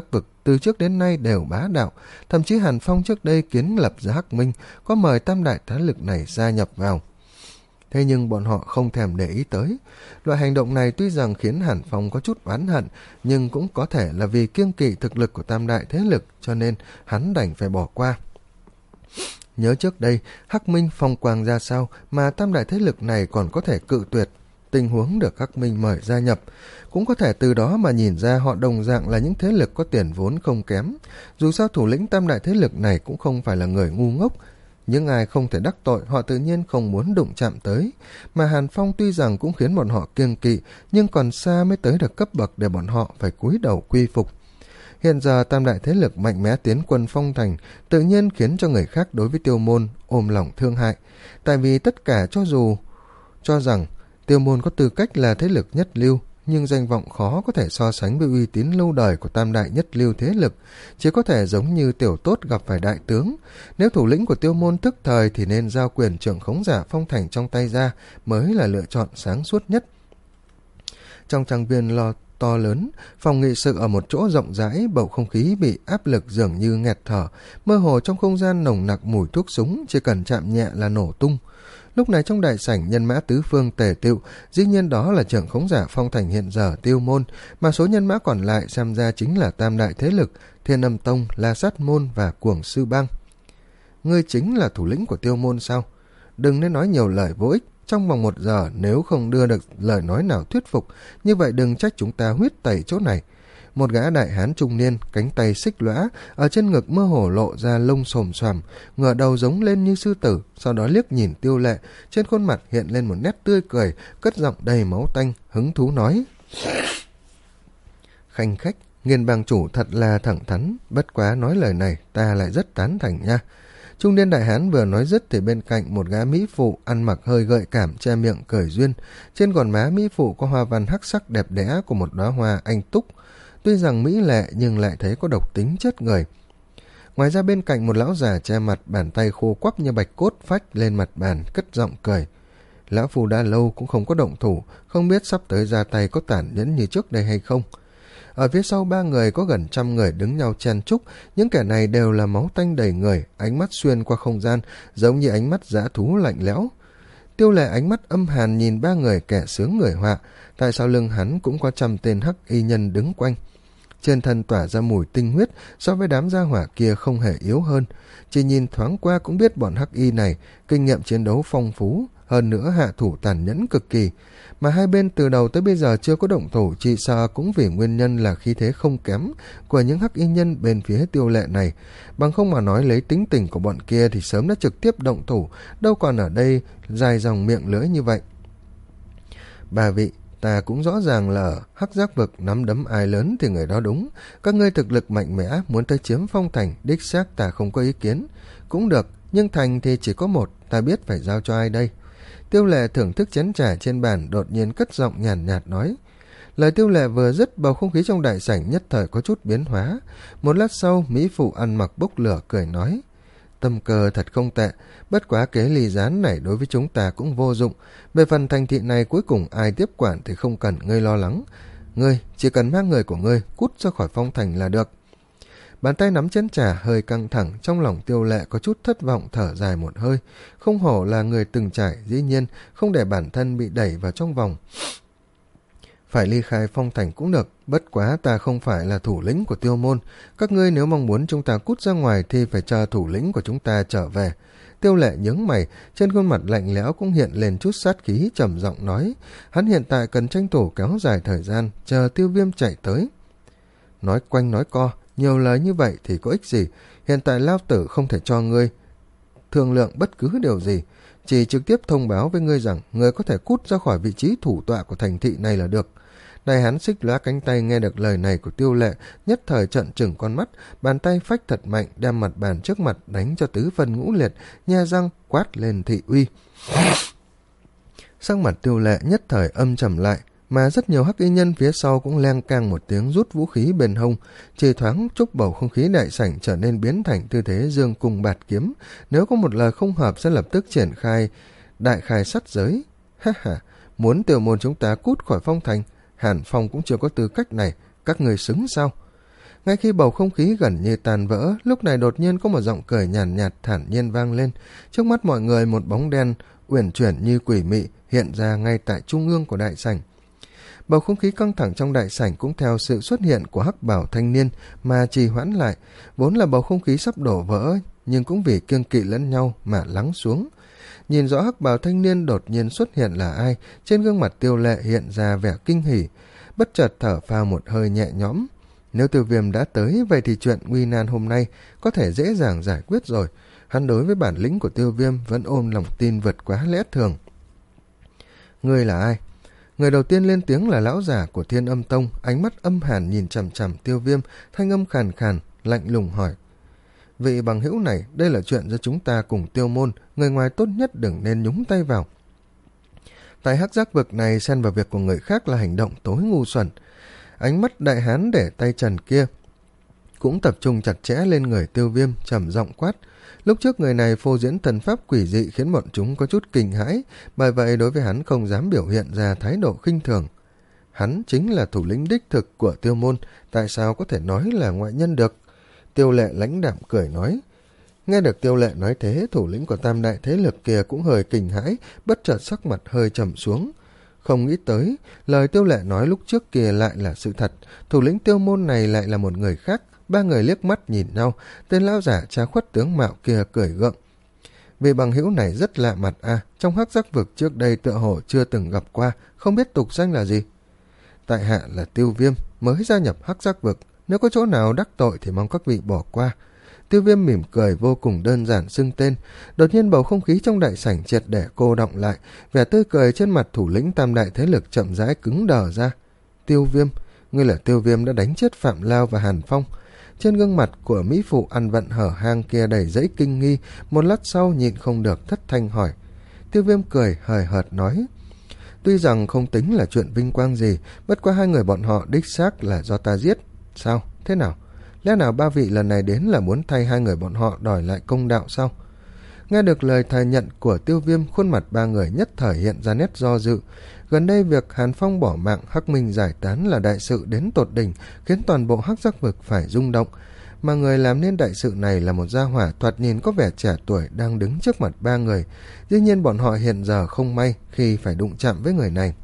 từ trước đến nay đều bá đạo, thậm chí Hàn Phong trước đây kiến lập ra Hắc Minh, có mời tam đại thế lực này gia nhập vào. Thế nhưng bọn họ không thèm để ý tới. Loại hành động này tuy rằng khiến Hàn Phong có chút oán hận, nhưng cũng có thể là vì kiêng kỵ thực lực của tam đại thế lực, cho nên hắn đành phải bỏ qua. Nhớ trước đây, Hắc Minh phong quang ra sao mà tam đại thế lực này còn có thể cự tuyệt tình huống được Hắc Minh mời gia nhập. Cũng có thể từ đó mà nhìn ra họ đồng dạng là những thế lực có tiền vốn không kém. Dù sao thủ lĩnh tam đại thế lực này cũng không phải là người ngu ngốc. Những ai không thể đắc tội họ tự nhiên không muốn đụng chạm tới. Mà Hàn Phong tuy rằng cũng khiến bọn họ kiêng kỵ, nhưng còn xa mới tới được cấp bậc để bọn họ phải cúi đầu quy phục. Hiện giờ tam đại thế lực mạnh mẽ tiến quân Phong Thành, tự nhiên khiến cho người khác đối với Tiêu Môn ôm lòng thương hại. Tại vì tất cả cho dù cho rằng Tiêu Môn có tư cách là thế lực nhất lưu, nhưng danh vọng khó có thể so sánh với uy tín lâu đời của tam đại nhất lưu thế lực, chỉ có thể giống như tiểu tốt gặp phải đại tướng. Nếu thủ lĩnh của Tiêu Môn tức thời thì nên giao quyền trưởng khống giả Phong Thành trong tay ra mới là lựa chọn sáng suốt nhất. Trong trang viên lo to lớn, phòng nghị sự ở một chỗ rộng rãi, bầu không khí bị áp lực dường như nghẹt thở, mơ hồ trong không gian nồng nặc mùi thuốc súng, chỉ cần chạm nhẹ là nổ tung. Lúc này trong đại sảnh nhân mã tứ phương tề tựu, dĩ nhiên đó là trưởng khống giả Phong Thành hiện giờ Tiêu Môn, mà số nhân mã còn lại xem ra chính là tam đại thế lực Thiên Âm Tông, La Sát Môn và Cuồng Sư Bang. Ngươi chính là thủ lĩnh của Tiêu Môn sao? Đừng nên nói nhiều lời vô ích, trong vòng một giờ nếu không đưa được lời nói nào thuyết phục, như vậy đừng trách chúng ta huyết tẩy chỗ này. Một gã đại hán trung niên, cánh tay xích lõa, ở trên ngực mơ hồ lộ ra lông xồm xoàm, ngửa đầu giống lên như sư tử, sau đó liếc nhìn Tiêu Lệ, trên khuôn mặt hiện lên một nét tươi cười, cất giọng đầy máu tanh, hứng thú nói: Khanh khách, Nghiên bang chủ thật là thẳng thắn, bất quá nói lời này ta lại rất tán thành nha. Trung niên đại hán vừa nói dứt thì bên cạnh một gã mỹ phụ ăn mặc hơi gợi cảm che miệng cười duyên, trên gò má mỹ phụ có hoa văn hắc sắc đẹp đẽ của một đóa hoa anh túc, tuy rằng mỹ lệ nhưng lại thấy có độc tính chết người. Ngoài ra bên cạnh một lão già che mặt, bàn tay khô quắp như bạch cốt phách lên mặt bàn, cất giọng cười: Lão phu đã lâu cũng không có động thủ, không biết sắp tới ra tay có tàn nhẫn như trước đây hay không. Ở phía sau ba người có gần trăm người đứng nhau chen chúc, những kẻ này đều là máu tanh đầy người, ánh mắt xuyên qua không gian, giống như ánh mắt dã thú lạnh lẽo. Tiêu Lệ ánh mắt âm hàn nhìn ba người kẻ sướng người họa, tại sao lưng hắn cũng có trăm tên hắc y nhân đứng quanh. Trên thân tỏa ra mùi tinh huyết, so với đám gia hỏa kia không hề yếu hơn. Chỉ nhìn thoáng qua cũng biết bọn hắc y này kinh nghiệm chiến đấu phong phú, hơn nữa hạ thủ tàn nhẫn cực kỳ. Mà hai bên từ đầu tới bây giờ chưa có động thủ, chỉ sợ cũng vì nguyên nhân là khí thế không kém của những hắc y nhân bên phía Tiêu Lệ này. Bằng không mà nói lấy tính tình của bọn kia thì sớm đã trực tiếp động thủ, đâu còn ở đây dài dòng miệng lưỡi như vậy. Bà vị, ta cũng rõ ràng là hắc giác vực nắm đấm ai lớn thì người đó đúng. Các ngươi thực lực mạnh mẽ, muốn tới chiếm Phong Thành, đích xác ta không có ý kiến. Cũng được, nhưng thành thì chỉ có một, ta biết phải giao cho ai đây. Tiêu Lệ thưởng thức chén trà trên bàn, đột nhiên cất giọng nhàn nhạt, nhạt nói. Lời Tiêu Lệ vừa dứt, bầu không khí trong đại sảnh nhất thời có chút biến hóa. Một lát sau, mỹ phụ ăn mặc bốc lửa cười nói: Tâm cơ thật không tệ, bất quá kế ly gián này đối với chúng ta cũng vô dụng. Về phần thành thị này cuối cùng ai tiếp quản thì không cần ngươi lo lắng. Ngươi chỉ cần mang người của ngươi cút ra khỏi Phong Thành là được. Bàn tay nắm chén trà hơi căng thẳng, trong lòng Tiêu Lệ có chút thất vọng, thở dài một hơi. Không hổ là người từng trải, dĩ nhiên không để bản thân bị đẩy vào trong vòng. Phải ly khai Phong Thành cũng được, bất quá ta không phải là thủ lĩnh của Tiêu Môn. Các ngươi nếu mong muốn chúng ta cút ra ngoài thì phải chờ thủ lĩnh của chúng ta trở về. Tiêu Lệ nhướng mày, trên khuôn mặt lạnh lẽo cũng hiện lên chút sát khí, trầm giọng nói. Hắn hiện tại cần tranh thủ kéo dài thời gian, chờ Tiêu Viêm chạy tới. Nói quanh nói co, nhiều lời như vậy thì có ích gì. Hiện tại lao tử không thể cho ngươi thương lượng bất cứ điều gì, chỉ trực tiếp thông báo với ngươi rằng ngươi có thể cút ra khỏi vị trí thủ tọa của thành thị này là được. Đại hán xích lóa cánh tay nghe được lời này của Tiêu Lệ, nhất thời trợn trừng con mắt, bàn tay phách thật mạnh đem mặt bàn trước mặt đánh cho tứ phân ngũ liệt, nhe răng quát lên thị uy. Sắc mặt Tiêu Lệ nhất thời âm trầm lại, mà rất nhiều hắc y nhân phía sau cũng leng cang một tiếng rút vũ khí bên hông, chỉ thoáng chốc bầu không khí đại sảnh trở nên biến thành tư thế dương cung bạt kiếm, nếu có một lời không hợp sẽ lập tức triển khai đại khai sát giới. Ha ha, muốn Tiêu Môn chúng ta cút khỏi Phong Thành, Hàn Phong cũng chưa có tư cách này, các người xứng sao? Ngay khi bầu không khí gần như tàn vỡ, lúc này đột nhiên có một giọng cười nhàn nhạt, nhạt thản nhiên vang lên. Trước mắt mọi người một bóng đen uyển chuyển như quỷ mị hiện ra ngay tại trung ương của đại sảnh. Bầu không khí căng thẳng trong đại sảnh cũng theo sự xuất hiện của hắc bảo thanh niên mà trì hoãn lại. Vốn là bầu không khí sắp đổ vỡ, nhưng cũng vì kiêng kỵ lẫn nhau mà lắng xuống. Nhìn rõ hắc bào thanh niên đột nhiên xuất hiện là ai, trên gương mặt Tiêu Lệ hiện ra vẻ kinh hỉ, bất chợt thở phào một hơi nhẹ nhõm. Nếu Tiêu Viêm đã tới, vậy thì chuyện nguy nan hôm nay có thể dễ dàng giải quyết rồi. Hắn đối với bản lĩnh của Tiêu Viêm vẫn ôm lòng tin vượt quá lẽ thường. Ngươi là ai? Người đầu tiên lên tiếng là lão giả của Thiên Âm Tông, ánh mắt âm hàn nhìn chằm chằm Tiêu Viêm, thanh âm khàn khàn, lạnh lùng hỏi. Vị bằng hữu này, đây là chuyện do chúng ta cùng Tiêu môn, người ngoài tốt nhất đừng nên nhúng tay vào. Tại hắc giác vực này, xen vào việc của người khác là hành động tối ngu xuẩn. Ánh mắt đại hán để tay trần kia cũng tập trung chặt chẽ lên người Tiêu Viêm, trầm giọng quát. Lúc trước người này phô diễn thần pháp quỷ dị khiến bọn chúng có chút kinh hãi, bởi vậy đối với hắn không dám biểu hiện ra thái độ khinh thường. Hắn chính là thủ lĩnh đích thực của Tiêu môn, tại sao có thể nói là ngoại nhân được? Tiêu Lệ lãnh đạm cười nói. Nghe được Tiêu Lệ nói thế, thủ lĩnh của tam đại thế lực kia cũng hơi kinh hãi, bất chợt sắc mặt hơi trầm xuống. Không nghĩ tới, lời Tiêu Lệ nói lúc trước kia lại là sự thật, thủ lĩnh Tiêu môn này lại là một người khác. Ba người liếc mắt nhìn nhau, tên lão giả trá khuất tướng mạo kia cười gượng. Vì bằng hữu này rất lạ mặt à, trong hắc giác vực trước đây tựa hồ chưa từng gặp qua, không biết tục danh là gì. Tại hạ là Tiêu Viêm, mới gia nhập hắc giác vực, nếu có chỗ nào đắc tội thì mong các vị bỏ qua. Tiêu Viêm mỉm cười vô cùng đơn giản xưng tên. Đột nhiên bầu không khí trong đại sảnh triệt để cô đọng lại, vẻ tươi cười trên mặt thủ lĩnh tam đại thế lực chậm rãi cứng đờ ra. Tiêu Viêm, ngươi là Tiêu Viêm đã đánh chết Phạm Lao và Hàn Phong. Trên gương mặt của mỹ phụ ăn vận hở hang kia đầy dẫy kinh nghi, một lát sau nhịn không được thất thanh hỏi. Tiêu Viêm cười hời hợt nói. Tuy rằng không tính là chuyện vinh quang gì, bất quá hai người bọn họ đích xác là do ta giết. Sao? Thế nào? Lẽ nào ba vị lần này đến là muốn thay hai người bọn họ đòi lại công đạo sao? Nghe được lời thề nhận của Tiêu Viêm, khuôn mặt ba người nhất thời hiện ra nét do dự. Gần đây việc Hàn Phong bỏ mạng, Hắc Minh giải tán là đại sự đến tột đỉnh, khiến toàn bộ hắc giác vực phải rung động. Mà người làm nên đại sự này là một gia hỏa thoạt nhìn có vẻ trẻ tuổi đang đứng trước mặt ba người. Dĩ nhiên bọn họ hiện giờ không may khi phải đụng chạm với người này.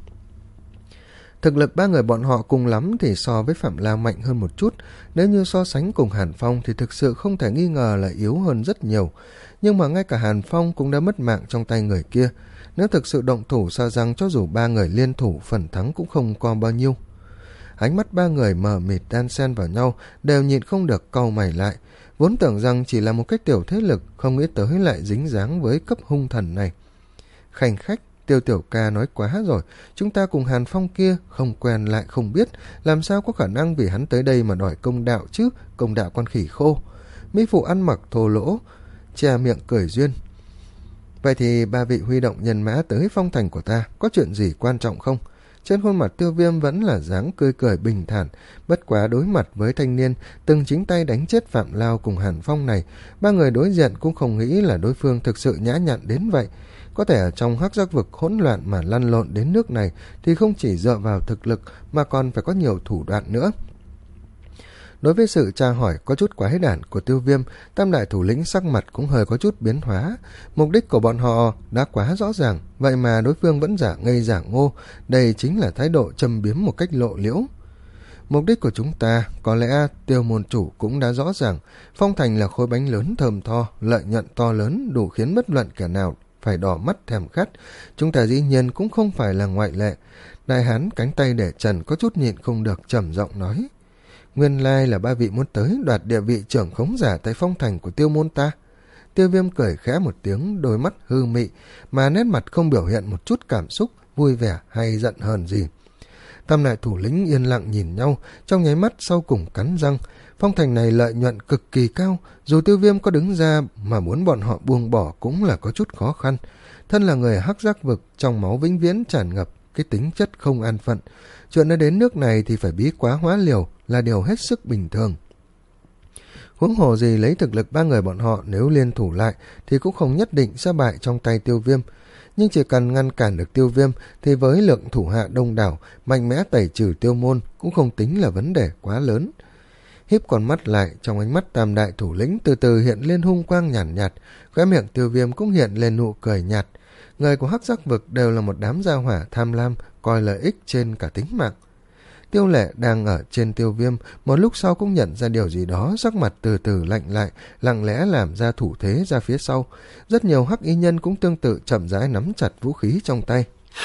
Thực lực ba người bọn họ cùng lắm thì so với Phạm Lao mạnh hơn một chút, nếu như so sánh cùng Hàn Phong thì thực sự không thể nghi ngờ là yếu hơn rất nhiều. Nhưng mà ngay cả Hàn Phong cũng đã mất mạng trong tay người kia, nếu thực sự động thủ sợ rằng cho dù ba người liên thủ phần thắng cũng không còn bao nhiêu. Ánh mắt ba người mờ mịt đan xen vào nhau, đều nhịn không được cau mày lại, vốn tưởng rằng chỉ là một cái tiểu thế lực, không nghĩ tới lại dính dáng với cấp hung thần này. Khanh khách, Tiêu tiểu ca nói quá rồi, chúng ta cùng Hàn Phong kia không quen lại không biết, làm sao có khả năng vì hắn tới đây mà đòi công đạo chứ, công đạo con khỉ khô. Mỹ phụ ăn mặc thô lỗ, che miệng cười duyên. Vậy thì ba vị huy động nhân mã tới phong thành của ta, có chuyện gì quan trọng không? Trên khuôn mặt Tiêu Viêm vẫn là dáng cười cười bình thản, bất quá đối mặt với thanh niên từng chính tay đánh chết Phạm Lao cùng Hàn Phong này, ba người đối diện cũng không nghĩ là đối phương thực sự nhã nhặn đến vậy. Có thể ở trong hắc giác vực hỗn loạn mà lăn lộn đến nước này thì không chỉ dựa vào thực lực mà còn phải có nhiều thủ đoạn nữa. Đối với sự tra hỏi có chút quái đản của Tiêu Viêm, tam đại thủ lĩnh sắc mặt cũng hơi có chút biến hóa. Mục đích của bọn họ đã quá rõ ràng, vậy mà đối phương vẫn giả ngây giả ngô, đây chính là thái độ châm biếm một cách lộ liễu. Mục đích của chúng ta, có lẽ Tiêu môn chủ cũng đã rõ ràng, phong thành là khối bánh lớn thơm tho, lợi nhuận to lớn đủ khiến bất luận kẻ nào phải đỏ mắt thèm khát. Chúng ta dĩ nhiên cũng không phải là ngoại lệ. Đại hán cánh tay để trần có chút nhịn không được trầm giọng nói. Nguyên lai là ba vị muốn tới đoạt địa vị trưởng khống giả tại phong thành của Tiêu môn ta. Tiêu Viêm cười khẽ một tiếng, đôi mắt hư mị, mà nét mặt không biểu hiện một chút cảm xúc, vui vẻ hay giận hờn gì. Tam đại thủ lĩnh yên lặng nhìn nhau, trong nháy mắt sau cùng cắn răng. Phong thành này lợi nhuận cực kỳ cao, dù Tiêu Viêm có đứng ra mà muốn bọn họ buông bỏ cũng là có chút khó khăn. Thân là người hắc giác vực, trong máu vĩnh viễn tràn ngập cái tính chất không an phận. Chuyện đã đến nước này thì phải bí quá hóa liều là điều hết sức bình thường. Huống hồ gì lấy thực lực ba người bọn họ nếu liên thủ lại thì cũng không nhất định sẽ bại trong tay Tiêu Viêm. Nhưng chỉ cần ngăn cản được Tiêu Viêm thì với lượng thủ hạ đông đảo, mạnh mẽ tẩy trừ Tiêu môn cũng không tính là vấn đề quá lớn. híp con mắt lại, trong ánh mắt tam đại thủ lĩnh từ từ hiện lên hung quang nhàn nhạt, nhạt, khóe miệng Tiêu Viêm cũng hiện lên nụ cười nhạt. Người của Hắc Giác vực đều là một đám gia hỏa tham lam, coi lợi ích trên cả tính mạng. Tiêu Lệ đang ở trên Tiêu Viêm, một lúc sau cũng nhận ra điều gì đó, sắc mặt từ từ lạnh lại, lặng lẽ làm ra thủ thế ra phía sau. Rất nhiều hắc y nhân cũng tương tự chậm rãi nắm chặt vũ khí trong tay.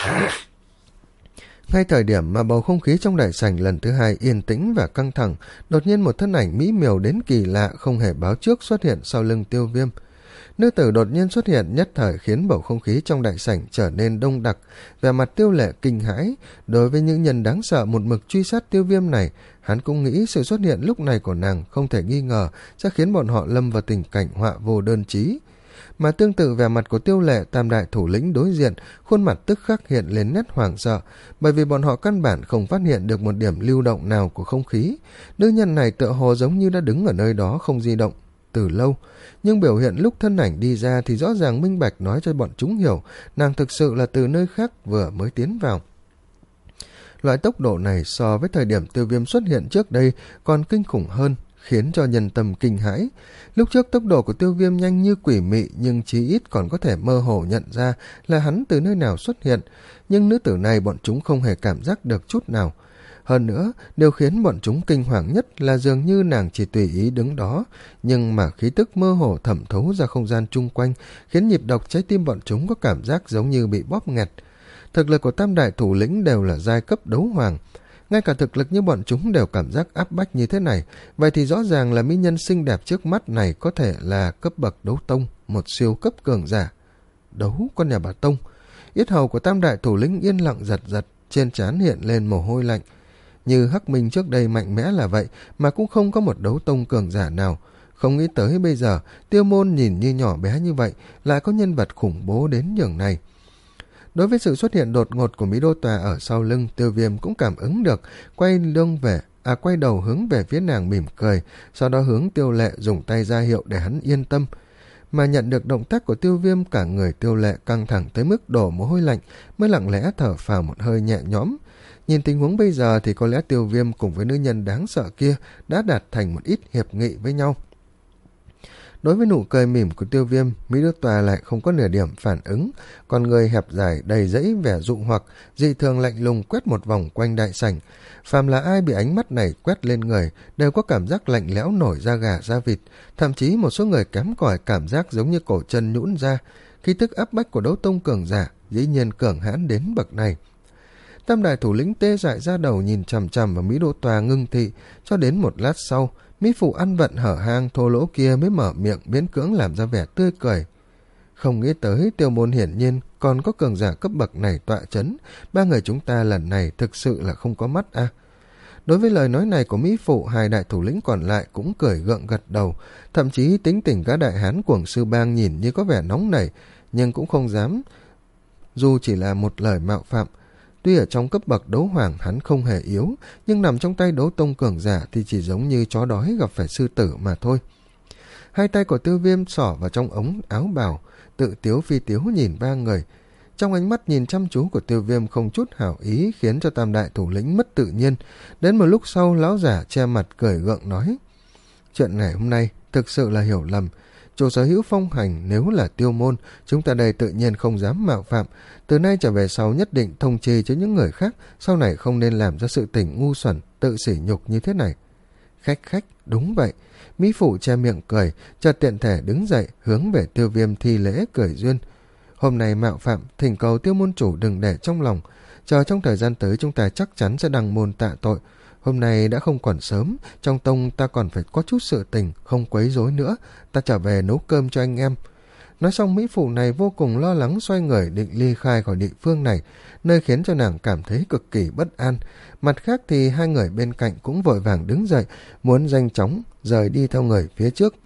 Ngay thời điểm mà bầu không khí trong đại sảnh lần thứ hai yên tĩnh và căng thẳng, đột nhiên một thân ảnh mỹ miều đến kỳ lạ không hề báo trước xuất hiện sau lưng Tiêu Viêm. Nữ tử đột nhiên xuất hiện nhất thời khiến bầu không khí trong đại sảnh trở nên đông đặc, vẻ mặt Tiêu Lệ kinh hãi. Đối với những nhân đáng sợ một mực truy sát Tiêu Viêm này, hắn cũng nghĩ sự xuất hiện lúc này của nàng không thể nghi ngờ sẽ khiến bọn họ lâm vào tình cảnh họa vô đơn chí. Mà tương tự vẻ mặt của Tiêu Lệ, tam đại thủ lĩnh đối diện, khuôn mặt tức khắc hiện lên nét hoảng sợ, bởi vì bọn họ căn bản không phát hiện được một điểm lưu động nào của không khí. Nữ nhân này tựa hồ giống như đã đứng ở nơi đó không di động từ lâu, nhưng biểu hiện lúc thân ảnh đi ra thì rõ ràng minh bạch nói cho bọn chúng hiểu nàng thực sự là từ nơi khác vừa mới tiến vào. Loại tốc độ này so với thời điểm Tiêu Viêm xuất hiện trước đây còn kinh khủng hơn, khiến cho nhân tâm kinh hãi. Lúc trước tốc độ của Tiêu Viêm nhanh như quỷ mị, nhưng chí ít còn có thể mơ hồ nhận ra là hắn từ nơi nào xuất hiện, nhưng nữ tử này bọn chúng không hề cảm giác được chút nào. Hơn nữa, điều khiến bọn chúng kinh hoàng nhất là dường như nàng chỉ tùy ý đứng đó, nhưng mà khí tức mơ hồ thẩm thấu ra không gian chung quanh, khiến nhịp đập trái tim bọn chúng có cảm giác giống như bị bóp nghẹt. Thực lực của tam đại thủ lĩnh đều là giai cấp đấu hoàng. Ngay cả thực lực như bọn chúng đều cảm giác áp bách như thế này, vậy thì rõ ràng là mỹ nhân xinh đẹp trước mắt này có thể là cấp bậc đấu tông, một siêu cấp cường giả. Đấu con nhà bà Tông. Yết hầu của tam đại thủ lĩnh yên lặng giật giật, trên trán hiện lên mồ hôi lạnh. Như Hắc Minh trước đây mạnh mẽ là vậy, mà cũng không có một đấu tông cường giả nào. Không nghĩ tới bây giờ, Tiêu Môn nhìn như nhỏ bé như vậy, lại có nhân vật khủng bố đến nhường này. Đối với sự xuất hiện đột ngột của Mỹ Đô Tòa ở sau lưng, Tiêu Viêm cũng cảm ứng được, quay lưng về, à quay đầu hướng về phía nàng mỉm cười, sau đó hướng Tiêu Lệ dùng tay ra hiệu để hắn yên tâm. Mà nhận được động tác của Tiêu Viêm, cả người Tiêu Lệ căng thẳng tới mức đổ mồ hôi lạnh, mới lặng lẽ thở phào một hơi nhẹ nhõm. Nhìn tình huống bây giờ thì có lẽ Tiêu Viêm cùng với nữ nhân đáng sợ kia đã đạt thành một ít hiệp nghị với nhau. Đối với nụ cười mỉm của Tiêu Viêm, Mỹ Đô Tòa lại không có nửa điểm phản ứng, còn người hẹp dài đầy dẫy vẻ dụ hoặc, dị thường lạnh lùng quét một vòng quanh đại sảnh. Phàm là ai bị ánh mắt này quét lên người đều có cảm giác lạnh lẽo nổi da gà da vịt, thậm chí một số người kém cỏi cảm giác giống như cổ chân nhũn ra. Khí tức áp bách của đấu tông cường giả dĩ nhiên cường hãn đến bậc này. Tam đại thủ lĩnh tê dại ra đầu nhìn chằm chằm vào Mỹ Đô Tòa ngưng thị, cho đến một lát sau, Mỹ phụ ăn vận hở hang thô lỗ kia mới mở miệng miễn cưỡng làm ra vẻ tươi cười. Không nghĩ tới Tiêu Môn hiển nhiên còn có cường giả cấp bậc này tọa chấn, ba người chúng ta lần này thực sự là không có mắt à. Đối với lời nói này của Mỹ phụ, hai đại thủ lĩnh còn lại cũng cười gượng gật đầu, thậm chí tính tình các đại hán cuồng sư bang nhìn như có vẻ nóng nảy, nhưng cũng không dám, dù chỉ là một lời mạo phạm. Tuy ở trong cấp bậc đấu hoàng hắn không hề yếu, nhưng nằm trong tay đấu tông cường giả thì chỉ giống như chó đói gặp phải sư tử mà thôi. Hai tay của Tiêu Viêm xỏ vào trong ống áo bào, tự tiếu phi tiếu nhìn ba người. Trong ánh mắt nhìn chăm chú của Tiêu Viêm không chút hảo ý, khiến cho tam đại thủ lĩnh mất tự nhiên. Đến một lúc sau, lão giả che mặt cười gượng nói: chuyện ngày hôm nay thực sự là hiểu lầm. Chủ sở hữu phong hành nếu là Tiêu Môn, chúng ta đây tự nhiên không dám mạo phạm. Từ nay trở về sau nhất định thông trì cho những người khác, sau này không nên làm ra sự tình ngu xuẩn, tự sỉ nhục như thế này. Khách khách, đúng vậy. Mỹ phụ che miệng cười, chợt tiện thể đứng dậy hướng về Tiêu Viêm thi lễ cười duyên. Hôm nay mạo phạm, thỉnh cầu Tiêu môn chủ đừng để trong lòng. Chờ trong thời gian tới chúng ta chắc chắn sẽ đăng môn tạ tội. Hôm nay đã không còn sớm, trong tông ta còn phải có chút sự tình, không quấy rối nữa, ta trở về nấu cơm cho anh em. Nói xong Mỹ phụ này vô cùng lo lắng xoay người định ly khai khỏi địa phương này, nơi khiến cho nàng cảm thấy cực kỳ bất an. Mặt khác thì hai người bên cạnh cũng vội vàng đứng dậy, muốn nhanh chóng rời đi theo người phía trước.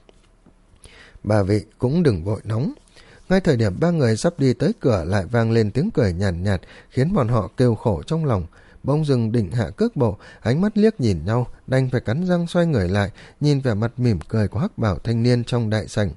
Bà vị cũng đừng vội nóng. Ngay thời điểm ba người sắp đi tới cửa lại vang lên tiếng cười nhàn nhạt, nhạt, khiến bọn họ kêu khổ trong lòng. Bỗng dừng định hạ cước bộ, ánh mắt liếc nhìn nhau, đành phải cắn răng xoay người lại, nhìn vẻ mặt mỉm cười của hắc bảo thanh niên trong đại sảnh.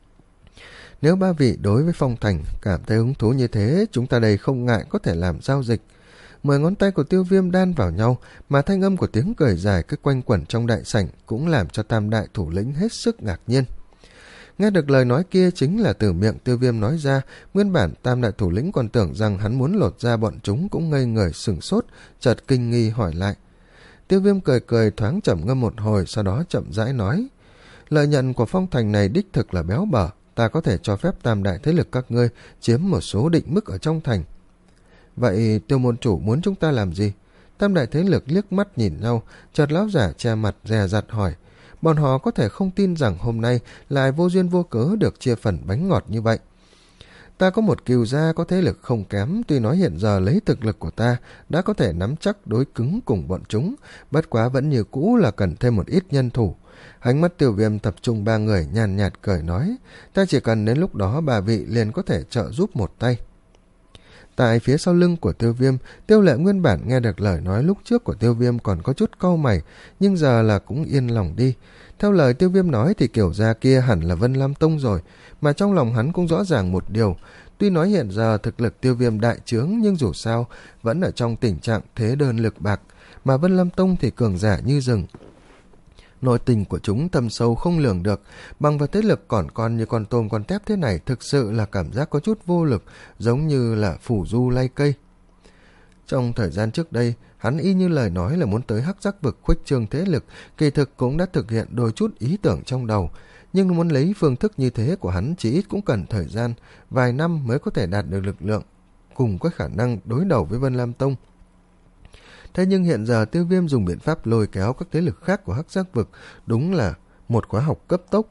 Nếu ba vị đối với Phong Thành cảm thấy hứng thú như thế, chúng ta đây không ngại có thể làm giao dịch. Mười ngón tay của Tiêu Viêm đan vào nhau, mà thanh âm của tiếng cười dài cứ quanh quẩn trong đại sảnh cũng làm cho tam đại thủ lĩnh hết sức ngạc nhiên. Nghe được lời nói kia chính là từ miệng Tiêu Viêm nói ra, nguyên bản tam đại thủ lĩnh còn tưởng rằng hắn muốn lột ra bọn chúng cũng ngây người sửng sốt, chợt kinh nghi hỏi lại. Tiêu Viêm cười cười thoáng trầm ngâm một hồi, sau đó chậm rãi nói: lợi nhận của phong thành này đích thực là béo bở, ta có thể cho phép tam đại thế lực các ngươi chiếm một số định mức ở trong thành. Vậy Tiêu môn chủ muốn chúng ta làm gì? Tam đại thế lực liếc mắt nhìn nhau, chợt lão giả che mặt dè dặt hỏi. Bọn họ có thể không tin rằng hôm nay lại vô duyên vô cớ được chia phần bánh ngọt như vậy. Ta có một cừu gia có thế lực không kém, tuy nói hiện giờ lấy thực lực của ta đã có thể nắm chắc đối cứng cùng bọn chúng, bất quá vẫn như cũ là cần thêm một ít nhân thủ. Ánh mắt Tiêu Viêm tập trung ba người, nhàn nhạt cười nói, ta chỉ cần đến lúc đó bà vị liền có thể trợ giúp một tay. Tại phía sau lưng của Tiêu Viêm, Tiêu Lệ nguyên bản nghe được lời nói lúc trước của Tiêu Viêm còn có chút cau mày, nhưng giờ là cũng yên lòng đi. Theo lời Tiêu Viêm nói thì kiểu gia kia hẳn là Vân Lam Tông rồi, mà trong lòng hắn cũng rõ ràng một điều. Tuy nói hiện giờ thực lực Tiêu Viêm đại trướng, nhưng dù sao vẫn ở trong tình trạng thế đơn lực bạc, mà Vân Lam Tông thì cường giả như rừng. Nội tình của chúng thâm sâu không lường được, bằng vào thế lực còn con như con tôm con tép thế này thực sự là cảm giác có chút vô lực, giống như là phủ du lay cây. Trong thời gian trước đây, hắn y như lời nói là muốn tới Hắc Giác vực khuếch trương thế lực, kỳ thực cũng đã thực hiện đôi chút ý tưởng trong đầu, nhưng muốn lấy phương thức như thế của hắn chỉ ít cũng cần thời gian, vài năm mới có thể đạt được lực lượng, cùng có khả năng đối đầu với Vân Lam Tông. Thế nhưng hiện giờ Tiêu Viêm dùng biện pháp lôi kéo các thế lực khác của Hắc Giác vực, đúng là một khóa học cấp tốc.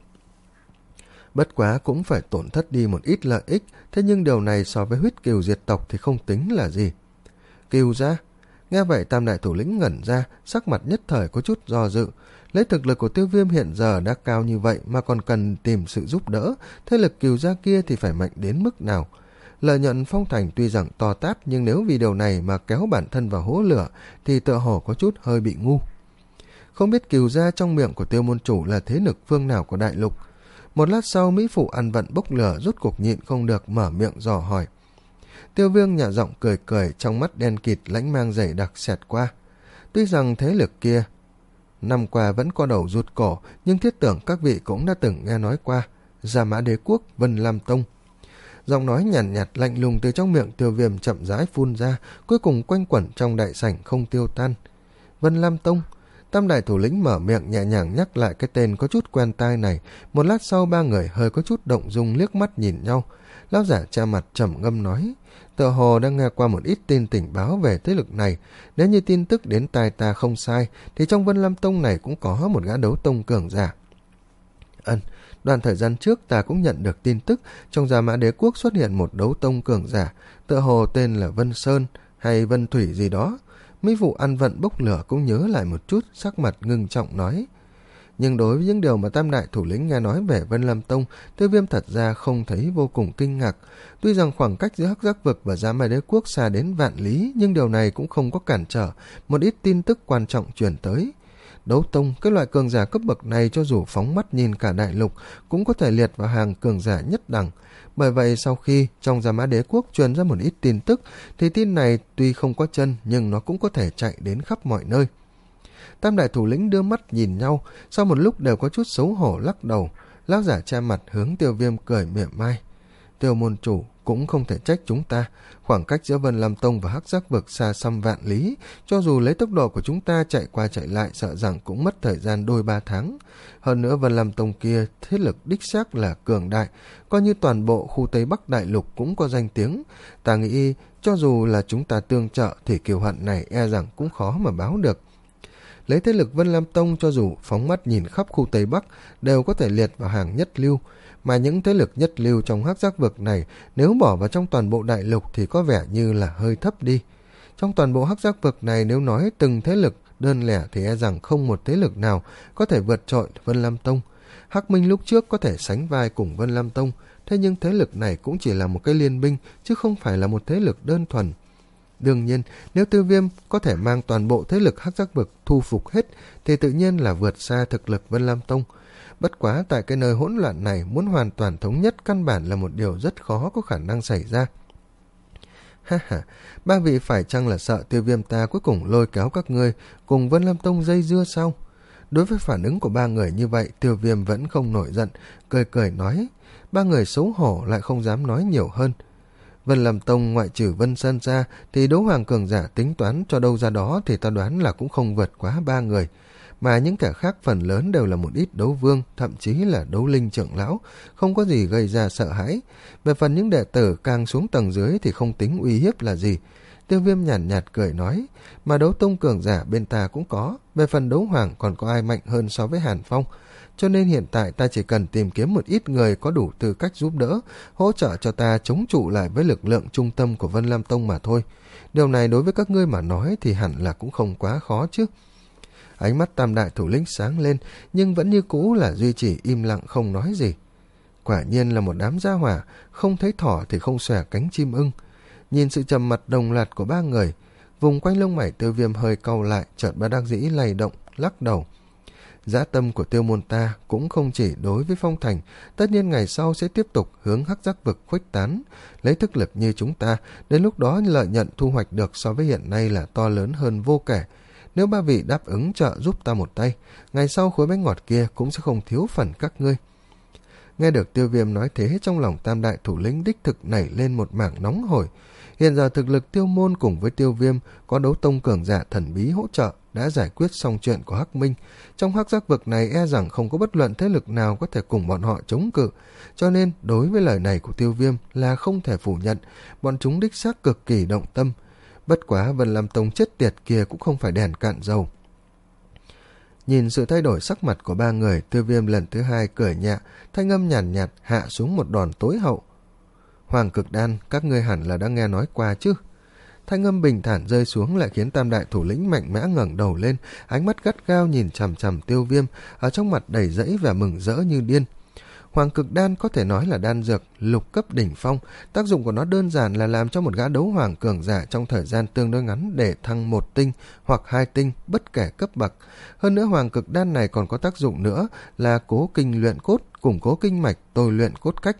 Bất quá cũng phải tổn thất đi một ít lợi ích, thế nhưng điều này so với huyết cừu diệt tộc thì không tính là gì. Cừu gia? Nghe vậy tam đại thủ lĩnh ngẩn ra, sắc mặt nhất thời có chút do dự. Lấy thực lực của Tiêu Viêm hiện giờ đã cao như vậy mà còn cần tìm sự giúp đỡ, thế lực cừu gia kia thì phải mạnh đến mức nào? Lợi nhuận phong thành tuy rằng to tát, nhưng nếu vì điều này mà kéo bản thân vào hố lửa thì tựa hồ có chút hơi bị ngu. Không biết cừu gia trong miệng của Tiêu môn chủ là thế lực phương nào của đại lục. Một lát sau, mỹ phụ ăn vận bốc lửa rút cục nhịn không được mở miệng dò hỏi. Tiêu Viêm nhả giọng cười cười, trong mắt đen kịt lãnh mang dày đặc xẹt qua. Tuy rằng thế lực kia năm qua vẫn co đầu rụt cổ, nhưng thiết tưởng các vị cũng đã từng nghe nói qua. Gia Mã Đế Quốc, Vân Lam Tông. Giọng nói nhàn nhạt, nhạt lạnh lùng từ trong miệng Tiêu Viêm chậm rãi phun ra, cuối cùng quanh quẩn trong đại sảnh không tiêu tan. Vân Lam Tông. Tam đại thủ lĩnh mở miệng nhẹ nhàng nhắc lại cái tên có chút quen tai này. Một lát sau ba người hơi có chút động dung liếc mắt nhìn nhau. Lão giả che mặt trầm ngâm nói, tựa hồ đang nghe qua một ít tin tình báo về thế lực này. Nếu như tin tức đến tai ta không sai, thì trong Vân Lam Tông này cũng có một gã đấu tông cường giả. Ân, đoạn thời gian trước ta cũng nhận được tin tức trong Gia Mã Đế Quốc xuất hiện một đấu tông cường giả, tựa hồ tên là Vân Sơn hay Vân Thủy gì đó. Mỹ vụ ăn vận bốc lửa cũng nhớ lại một chút, sắc mặt ngưng trọng nói. Nhưng đối với những điều mà tam đại thủ lĩnh nghe nói về Vân Lam Tông, Tiêu Viêm thật ra không thấy vô cùng kinh ngạc. Tuy rằng khoảng cách giữa Hắc Giác vực và Gia Mã Đế Quốc xa đến vạn lý, nhưng điều này cũng không có cản trở một ít tin tức quan trọng truyền tới. Đấu tông, cái loại cường giả cấp bậc này cho dù phóng mắt nhìn cả đại lục cũng có thể liệt vào hàng cường giả nhất đẳng. Bởi vậy sau khi trong Gia Mã Đế Quốc truyền ra một ít tin tức, thì tin này tuy không có chân nhưng nó cũng có thể chạy đến khắp mọi nơi. Tam đại thủ lĩnh đưa mắt nhìn nhau, sau một lúc đều có chút xấu hổ lắc đầu. Lão giả che mặt hướng Tiêu Viêm cười mỉa mai. Tiêu môn chủ cũng không thể trách chúng ta, khoảng cách giữa Vân Lam Tông và Hắc Giác vực xa xăm vạn lý, cho dù lấy tốc độ của chúng ta chạy qua chạy lại sợ rằng cũng mất thời gian đôi ba tháng. Hơn nữa Vân Lam Tông kia thế lực đích xác là cường đại, coi như toàn bộ khu Tây Bắc đại lục cũng có danh tiếng. Ta nghĩ cho dù là chúng ta tương trợ thì kiều hận này e rằng cũng khó mà báo được. Lấy thế lực Vân Lam Tông cho dù phóng mắt nhìn khắp khu Tây Bắc đều có thể liệt vào hàng nhất lưu, mà những thế lực nhất lưu trong Hắc Giác vực này nếu bỏ vào trong toàn bộ đại lục thì có vẻ như là hơi thấp đi. Trong toàn bộ Hắc Giác vực này nếu nói từng thế lực đơn lẻ thì e rằng không một thế lực nào có thể vượt trội Vân Lam Tông. Hắc Minh lúc trước có thể sánh vai cùng Vân Lam Tông, thế nhưng thế lực này cũng chỉ là một cái liên minh chứ không phải là một thế lực đơn thuần. Đương nhiên, nếu Tiêu Viêm có thể mang toàn bộ thế lực Hắc Giác vực thu phục hết thì tự nhiên là vượt xa thực lực Vân Lam Tông. Bất quá tại cái nơi hỗn loạn này muốn hoàn toàn thống nhất căn bản là một điều rất khó có khả năng xảy ra. Ha ha, ba vị phải chăng là sợ Tiêu Viêm ta cuối cùng lôi kéo các ngươi cùng Vân Lam Tông dây dưa sao? Đối với phản ứng của ba người như vậy, Tiêu Viêm vẫn không nổi giận, cười cười nói. Ba người xấu hổ lại không dám nói nhiều hơn. Vân Lam Tông ngoại trừ Vân Sơn ra thì đấu hoàng cường giả tính toán cho đâu ra đó thì ta đoán là cũng không vượt quá ba người. Mà những kẻ khác phần lớn đều là một ít đấu vương, thậm chí là đấu linh trưởng lão, không có gì gây ra sợ hãi. Về phần những đệ tử càng xuống tầng dưới thì không tính uy hiếp là gì. Tiêu Viêm nhàn nhạt, nhạt cười nói, mà đấu tông cường giả bên ta cũng có, về phần đấu hoàng còn có ai mạnh hơn so với Hàn Phong. Cho nên hiện tại ta chỉ cần tìm kiếm một ít người có đủ tư cách giúp đỡ, hỗ trợ cho ta chống trụ lại với lực lượng trung tâm của Vân Lam Tông mà thôi. Điều này đối với các ngươi mà nói thì hẳn là cũng không quá khó chứ. Ánh mắt tam đại thủ lĩnh sáng lên, nhưng vẫn như cũ là duy trì im lặng không nói gì. Quả nhiên là một đám gia hỏa, không thấy thỏ thì không xòe cánh chim ưng. Nhìn sự trầm mặt đồng loạt của ba người, vùng quanh lông mày Tiêu Viêm hơi cau lại, chợt bất đắc dĩ lay động, lắc đầu. Dã tâm của Tiêu môn ta cũng không chỉ đối với Phong Thành, tất nhiên ngày sau sẽ tiếp tục hướng Hắc Giác vực khuếch tán. Lấy thức lực như chúng ta, đến lúc đó lợi nhuận thu hoạch được so với hiện nay là to lớn hơn vô kể. Nếu ba vị đáp ứng trợ giúp ta một tay, ngày sau khối bánh ngọt kia cũng sẽ không thiếu phần các ngươi. Nghe được Tiêu Viêm nói thế, trong lòng tam đại thủ lĩnh đích thực nảy lên một mảng nóng hổi. Hiện giờ thực lực Tiêu môn cùng với Tiêu Viêm có đấu tông cường giả thần bí hỗ trợ đã giải quyết xong chuyện của Hắc Minh. Trong Hắc Giác vực này e rằng không có bất luận thế lực nào có thể cùng bọn họ chống cự. Cho nên đối với lời này của Tiêu Viêm là không thể phủ nhận, bọn chúng đích xác cực kỳ động tâm. Bất quá Vân Lam Tông chết tiệt kia cũng không phải đèn cạn dầu. Nhìn sự thay đổi sắc mặt của ba người, Tiêu Viêm lần thứ hai cười nhẹ, thanh âm nhàn nhạt, nhạt hạ xuống một đòn tối hậu. Hoàng Cực Đan, các ngươi hẳn là đã nghe nói qua chứ? Thanh âm bình thản rơi xuống lại khiến tam đại thủ lĩnh mạnh mẽ ngẩng đầu lên, ánh mắt gắt gao nhìn chằm chằm Tiêu Viêm, ở trong mặt đầy rẫy và mừng rỡ như điên. Hoàng Cực Đan có thể nói là đan dược lục cấp đỉnh phong, tác dụng của nó đơn giản là làm cho một gã đấu hoàng cường giả trong thời gian tương đối ngắn để thăng một tinh hoặc hai tinh bất kể cấp bậc. Hơn nữa Hoàng Cực Đan này còn có tác dụng nữa là cố kinh luyện cốt, củng cố kinh mạch, tôi luyện cốt cách.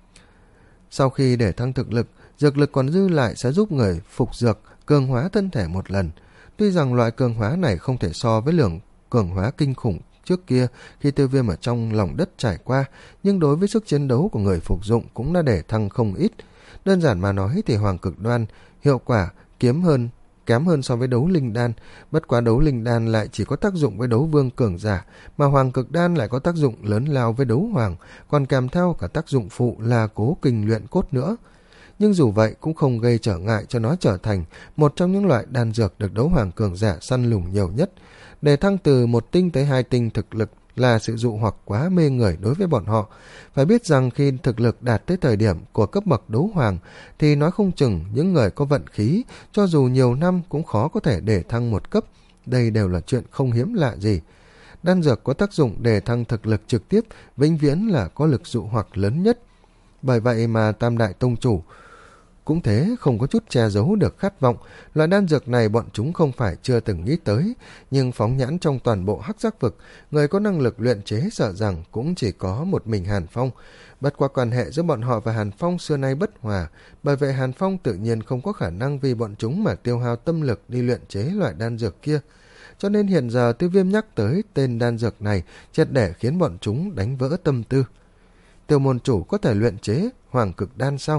Sau khi để thăng thực lực, dược lực còn dư lại sẽ giúp người phục dược, cường hóa thân thể một lần. Tuy rằng loại cường hóa này không thể so với lượng cường hóa kinh khủng trước kia khi Tiêu Viêm ở trong lòng đất trải qua, nhưng đối với sức chiến đấu của người phục dụng cũng đã để thăng không ít. Đơn giản mà nói thì Hoàng Cực Đan hiệu quả kiếm hơn kém hơn so với đấu linh đan, bất quá đấu linh đan lại chỉ có tác dụng với đấu vương cường giả, mà Hoàng Cực Đan lại có tác dụng lớn lao với đấu hoàng, còn kèm theo cả tác dụng phụ là cố kinh luyện cốt nữa. Nhưng dù vậy cũng không gây trở ngại cho nó trở thành một trong những loại đan dược được đấu hoàng cường giả săn lùng nhiều nhất. Để thăng từ một tinh tới hai tinh thực lực là sự dụ hoặc quá mê người đối với bọn họ. Phải biết rằng khi thực lực đạt tới thời điểm của cấp bậc đấu hoàng thì nói không chừng những người có vận khí cho dù nhiều năm cũng khó có thể để thăng một cấp. Đây đều là chuyện không hiếm lạ gì. Đan dược có tác dụng để thăng thực lực trực tiếp vĩnh viễn là có lực dụ hoặc lớn nhất. Bởi vậy mà tam đại tông chủ cũng thế, không có chút che giấu được khát vọng. Loại đan dược này bọn chúng không phải chưa từng nghĩ tới, nhưng phóng nhãn trong toàn bộ Hắc Giác vực, người có năng lực luyện chế sợ rằng cũng chỉ có một mình Hàn Phong. Bất qua quan hệ giữa bọn họ và Hàn Phong xưa nay bất hòa, bởi vậy Hàn Phong tự nhiên không có khả năng vì bọn chúng mà tiêu hao tâm lực đi luyện chế loại đan dược kia. Cho nên hiện giờ Tiêu Viêm nhắc tới tên đan dược này triệt để khiến bọn chúng đánh vỡ tâm tư. Tiêu môn chủ có thể luyện chế Hoàng Cực Đan sao?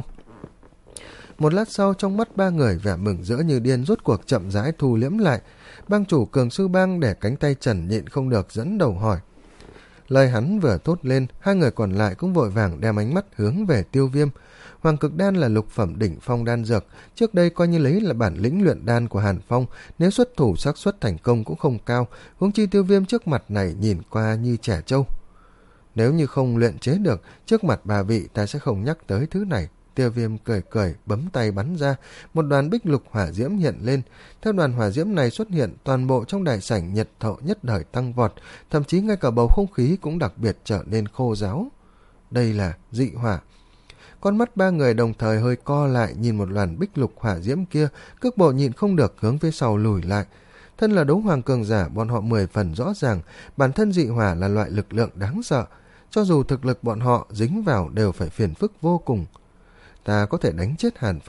Một lát sau, trong mắt ba người vẻ mừng rỡ như điên rốt cuộc chậm rãi thu liễm lại. Bang chủ Cường Sư Bang để cánh tay trần nhịn không được dẫn đầu hỏi. Lời hắn vừa thốt lên, hai người còn lại cũng vội vàng đem ánh mắt hướng về Tiêu Viêm. Hoàng Cực Đan là lục phẩm đỉnh phong đan dược, trước đây coi như lấy là bản lĩnh luyện đan của Hàn Phong, nếu xuất thủ xác suất thành công cũng không cao, huống chi Tiêu Viêm trước mặt này nhìn qua như trẻ trâu. Nếu như không luyện chế được, trước mặt bà vị ta sẽ không nhắc tới thứ này. Tiêu Viêm cười cười bấm tay bắn ra, một đoàn bích lục hỏa diễm hiện lên. Theo đoàn hỏa diễm này xuất hiện, toàn bộ trong đại sảnh nhiệt thọ nhất thời tăng vọt, thậm chí ngay cả bầu không khí cũng đặc biệt trở nên khô ráo. Đây là dị hỏa. Con mắt ba người đồng thời hơi co lại nhìn một đoàn bích lục hỏa diễm kia, cước bộ nhịn không được hướng phía sau lùi lại. Thân là đấu hoàng cường giả, bọn họ mười phần rõ ràng, bản thân dị hỏa là loại lực lượng đáng sợ, cho dù thực lực bọn họ dính vào đều phải phiền phức vô cùng. Ta có thể đánh chết Hàn Phong,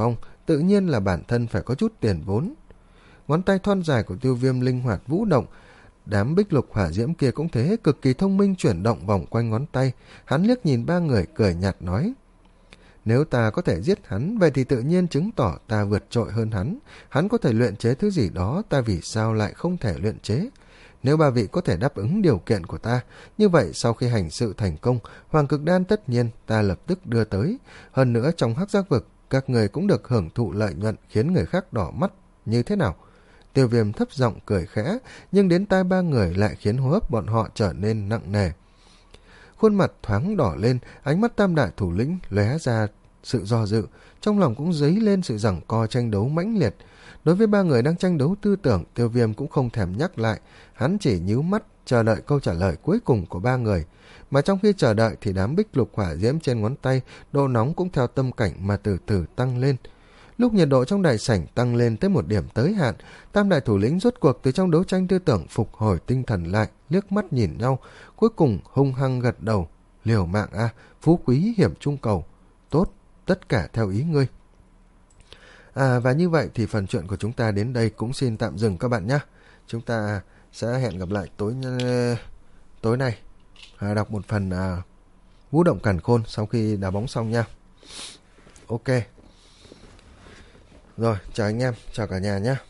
tự nhiên là bản thân phải có chút tiền vốn. Ngón tay thon dài của Tiêu Viêm linh hoạt vũ động, đám bích lục hỏa diễm kia cũng thế, cực kỳ thông minh chuyển động vòng quanh ngón tay. Hắn liếc nhìn ba người cười nhạt nói: nếu ta có thể giết hắn, vậy thì tự nhiên chứng tỏ ta vượt trội hơn hắn. Hắn có thể luyện chế thứ gì đó, ta vì sao lại không thể luyện chế? Nếu ba vị có thể đáp ứng điều kiện của ta, như vậy sau khi hành sự thành công, Hoàng Cực Đan tất nhiên ta lập tức đưa tới. Hơn nữa trong Hắc Giác Vực, các người cũng được hưởng thụ lợi nhuận khiến người khác đỏ mắt. Như thế nào? Tiêu Viêm thấp giọng cười khẽ, nhưng đến tai ba người lại khiến hô hấp bọn họ trở nên nặng nề. Khuôn mặt thoáng đỏ lên, ánh mắt tam đại thủ lĩnh lóe ra sự do dự, trong lòng cũng dấy lên sự giằng co tranh đấu mãnh liệt. Đối với ba người đang tranh đấu tư tưởng, Tiêu Viêm cũng không thèm nhắc lại, hắn chỉ nhíu mắt chờ đợi câu trả lời cuối cùng của ba người. Mà trong khi chờ đợi thì đám bích lục hỏa diễm trên ngón tay, độ nóng cũng theo tâm cảnh mà từ từ tăng lên. Lúc nhiệt độ trong đại sảnh tăng lên tới một điểm tới hạn, tam đại thủ lĩnh rốt cuộc từ trong đấu tranh tư tưởng phục hồi tinh thần lại, liếc mắt nhìn nhau, cuối cùng hung hăng gật đầu. Liều mạng a, phú quý hiểm trung cầu. Tốt, tất cả theo ý ngươi. À, và như vậy thì phần chuyện của chúng ta đến đây cũng xin tạm dừng các bạn nhé. Chúng ta sẽ hẹn gặp lại tối tối nay, à, đọc một phần à, Vũ Động Càn Khôn sau khi đá bóng xong nha. Ok. Rồi, chào anh em, chào cả nhà nhé.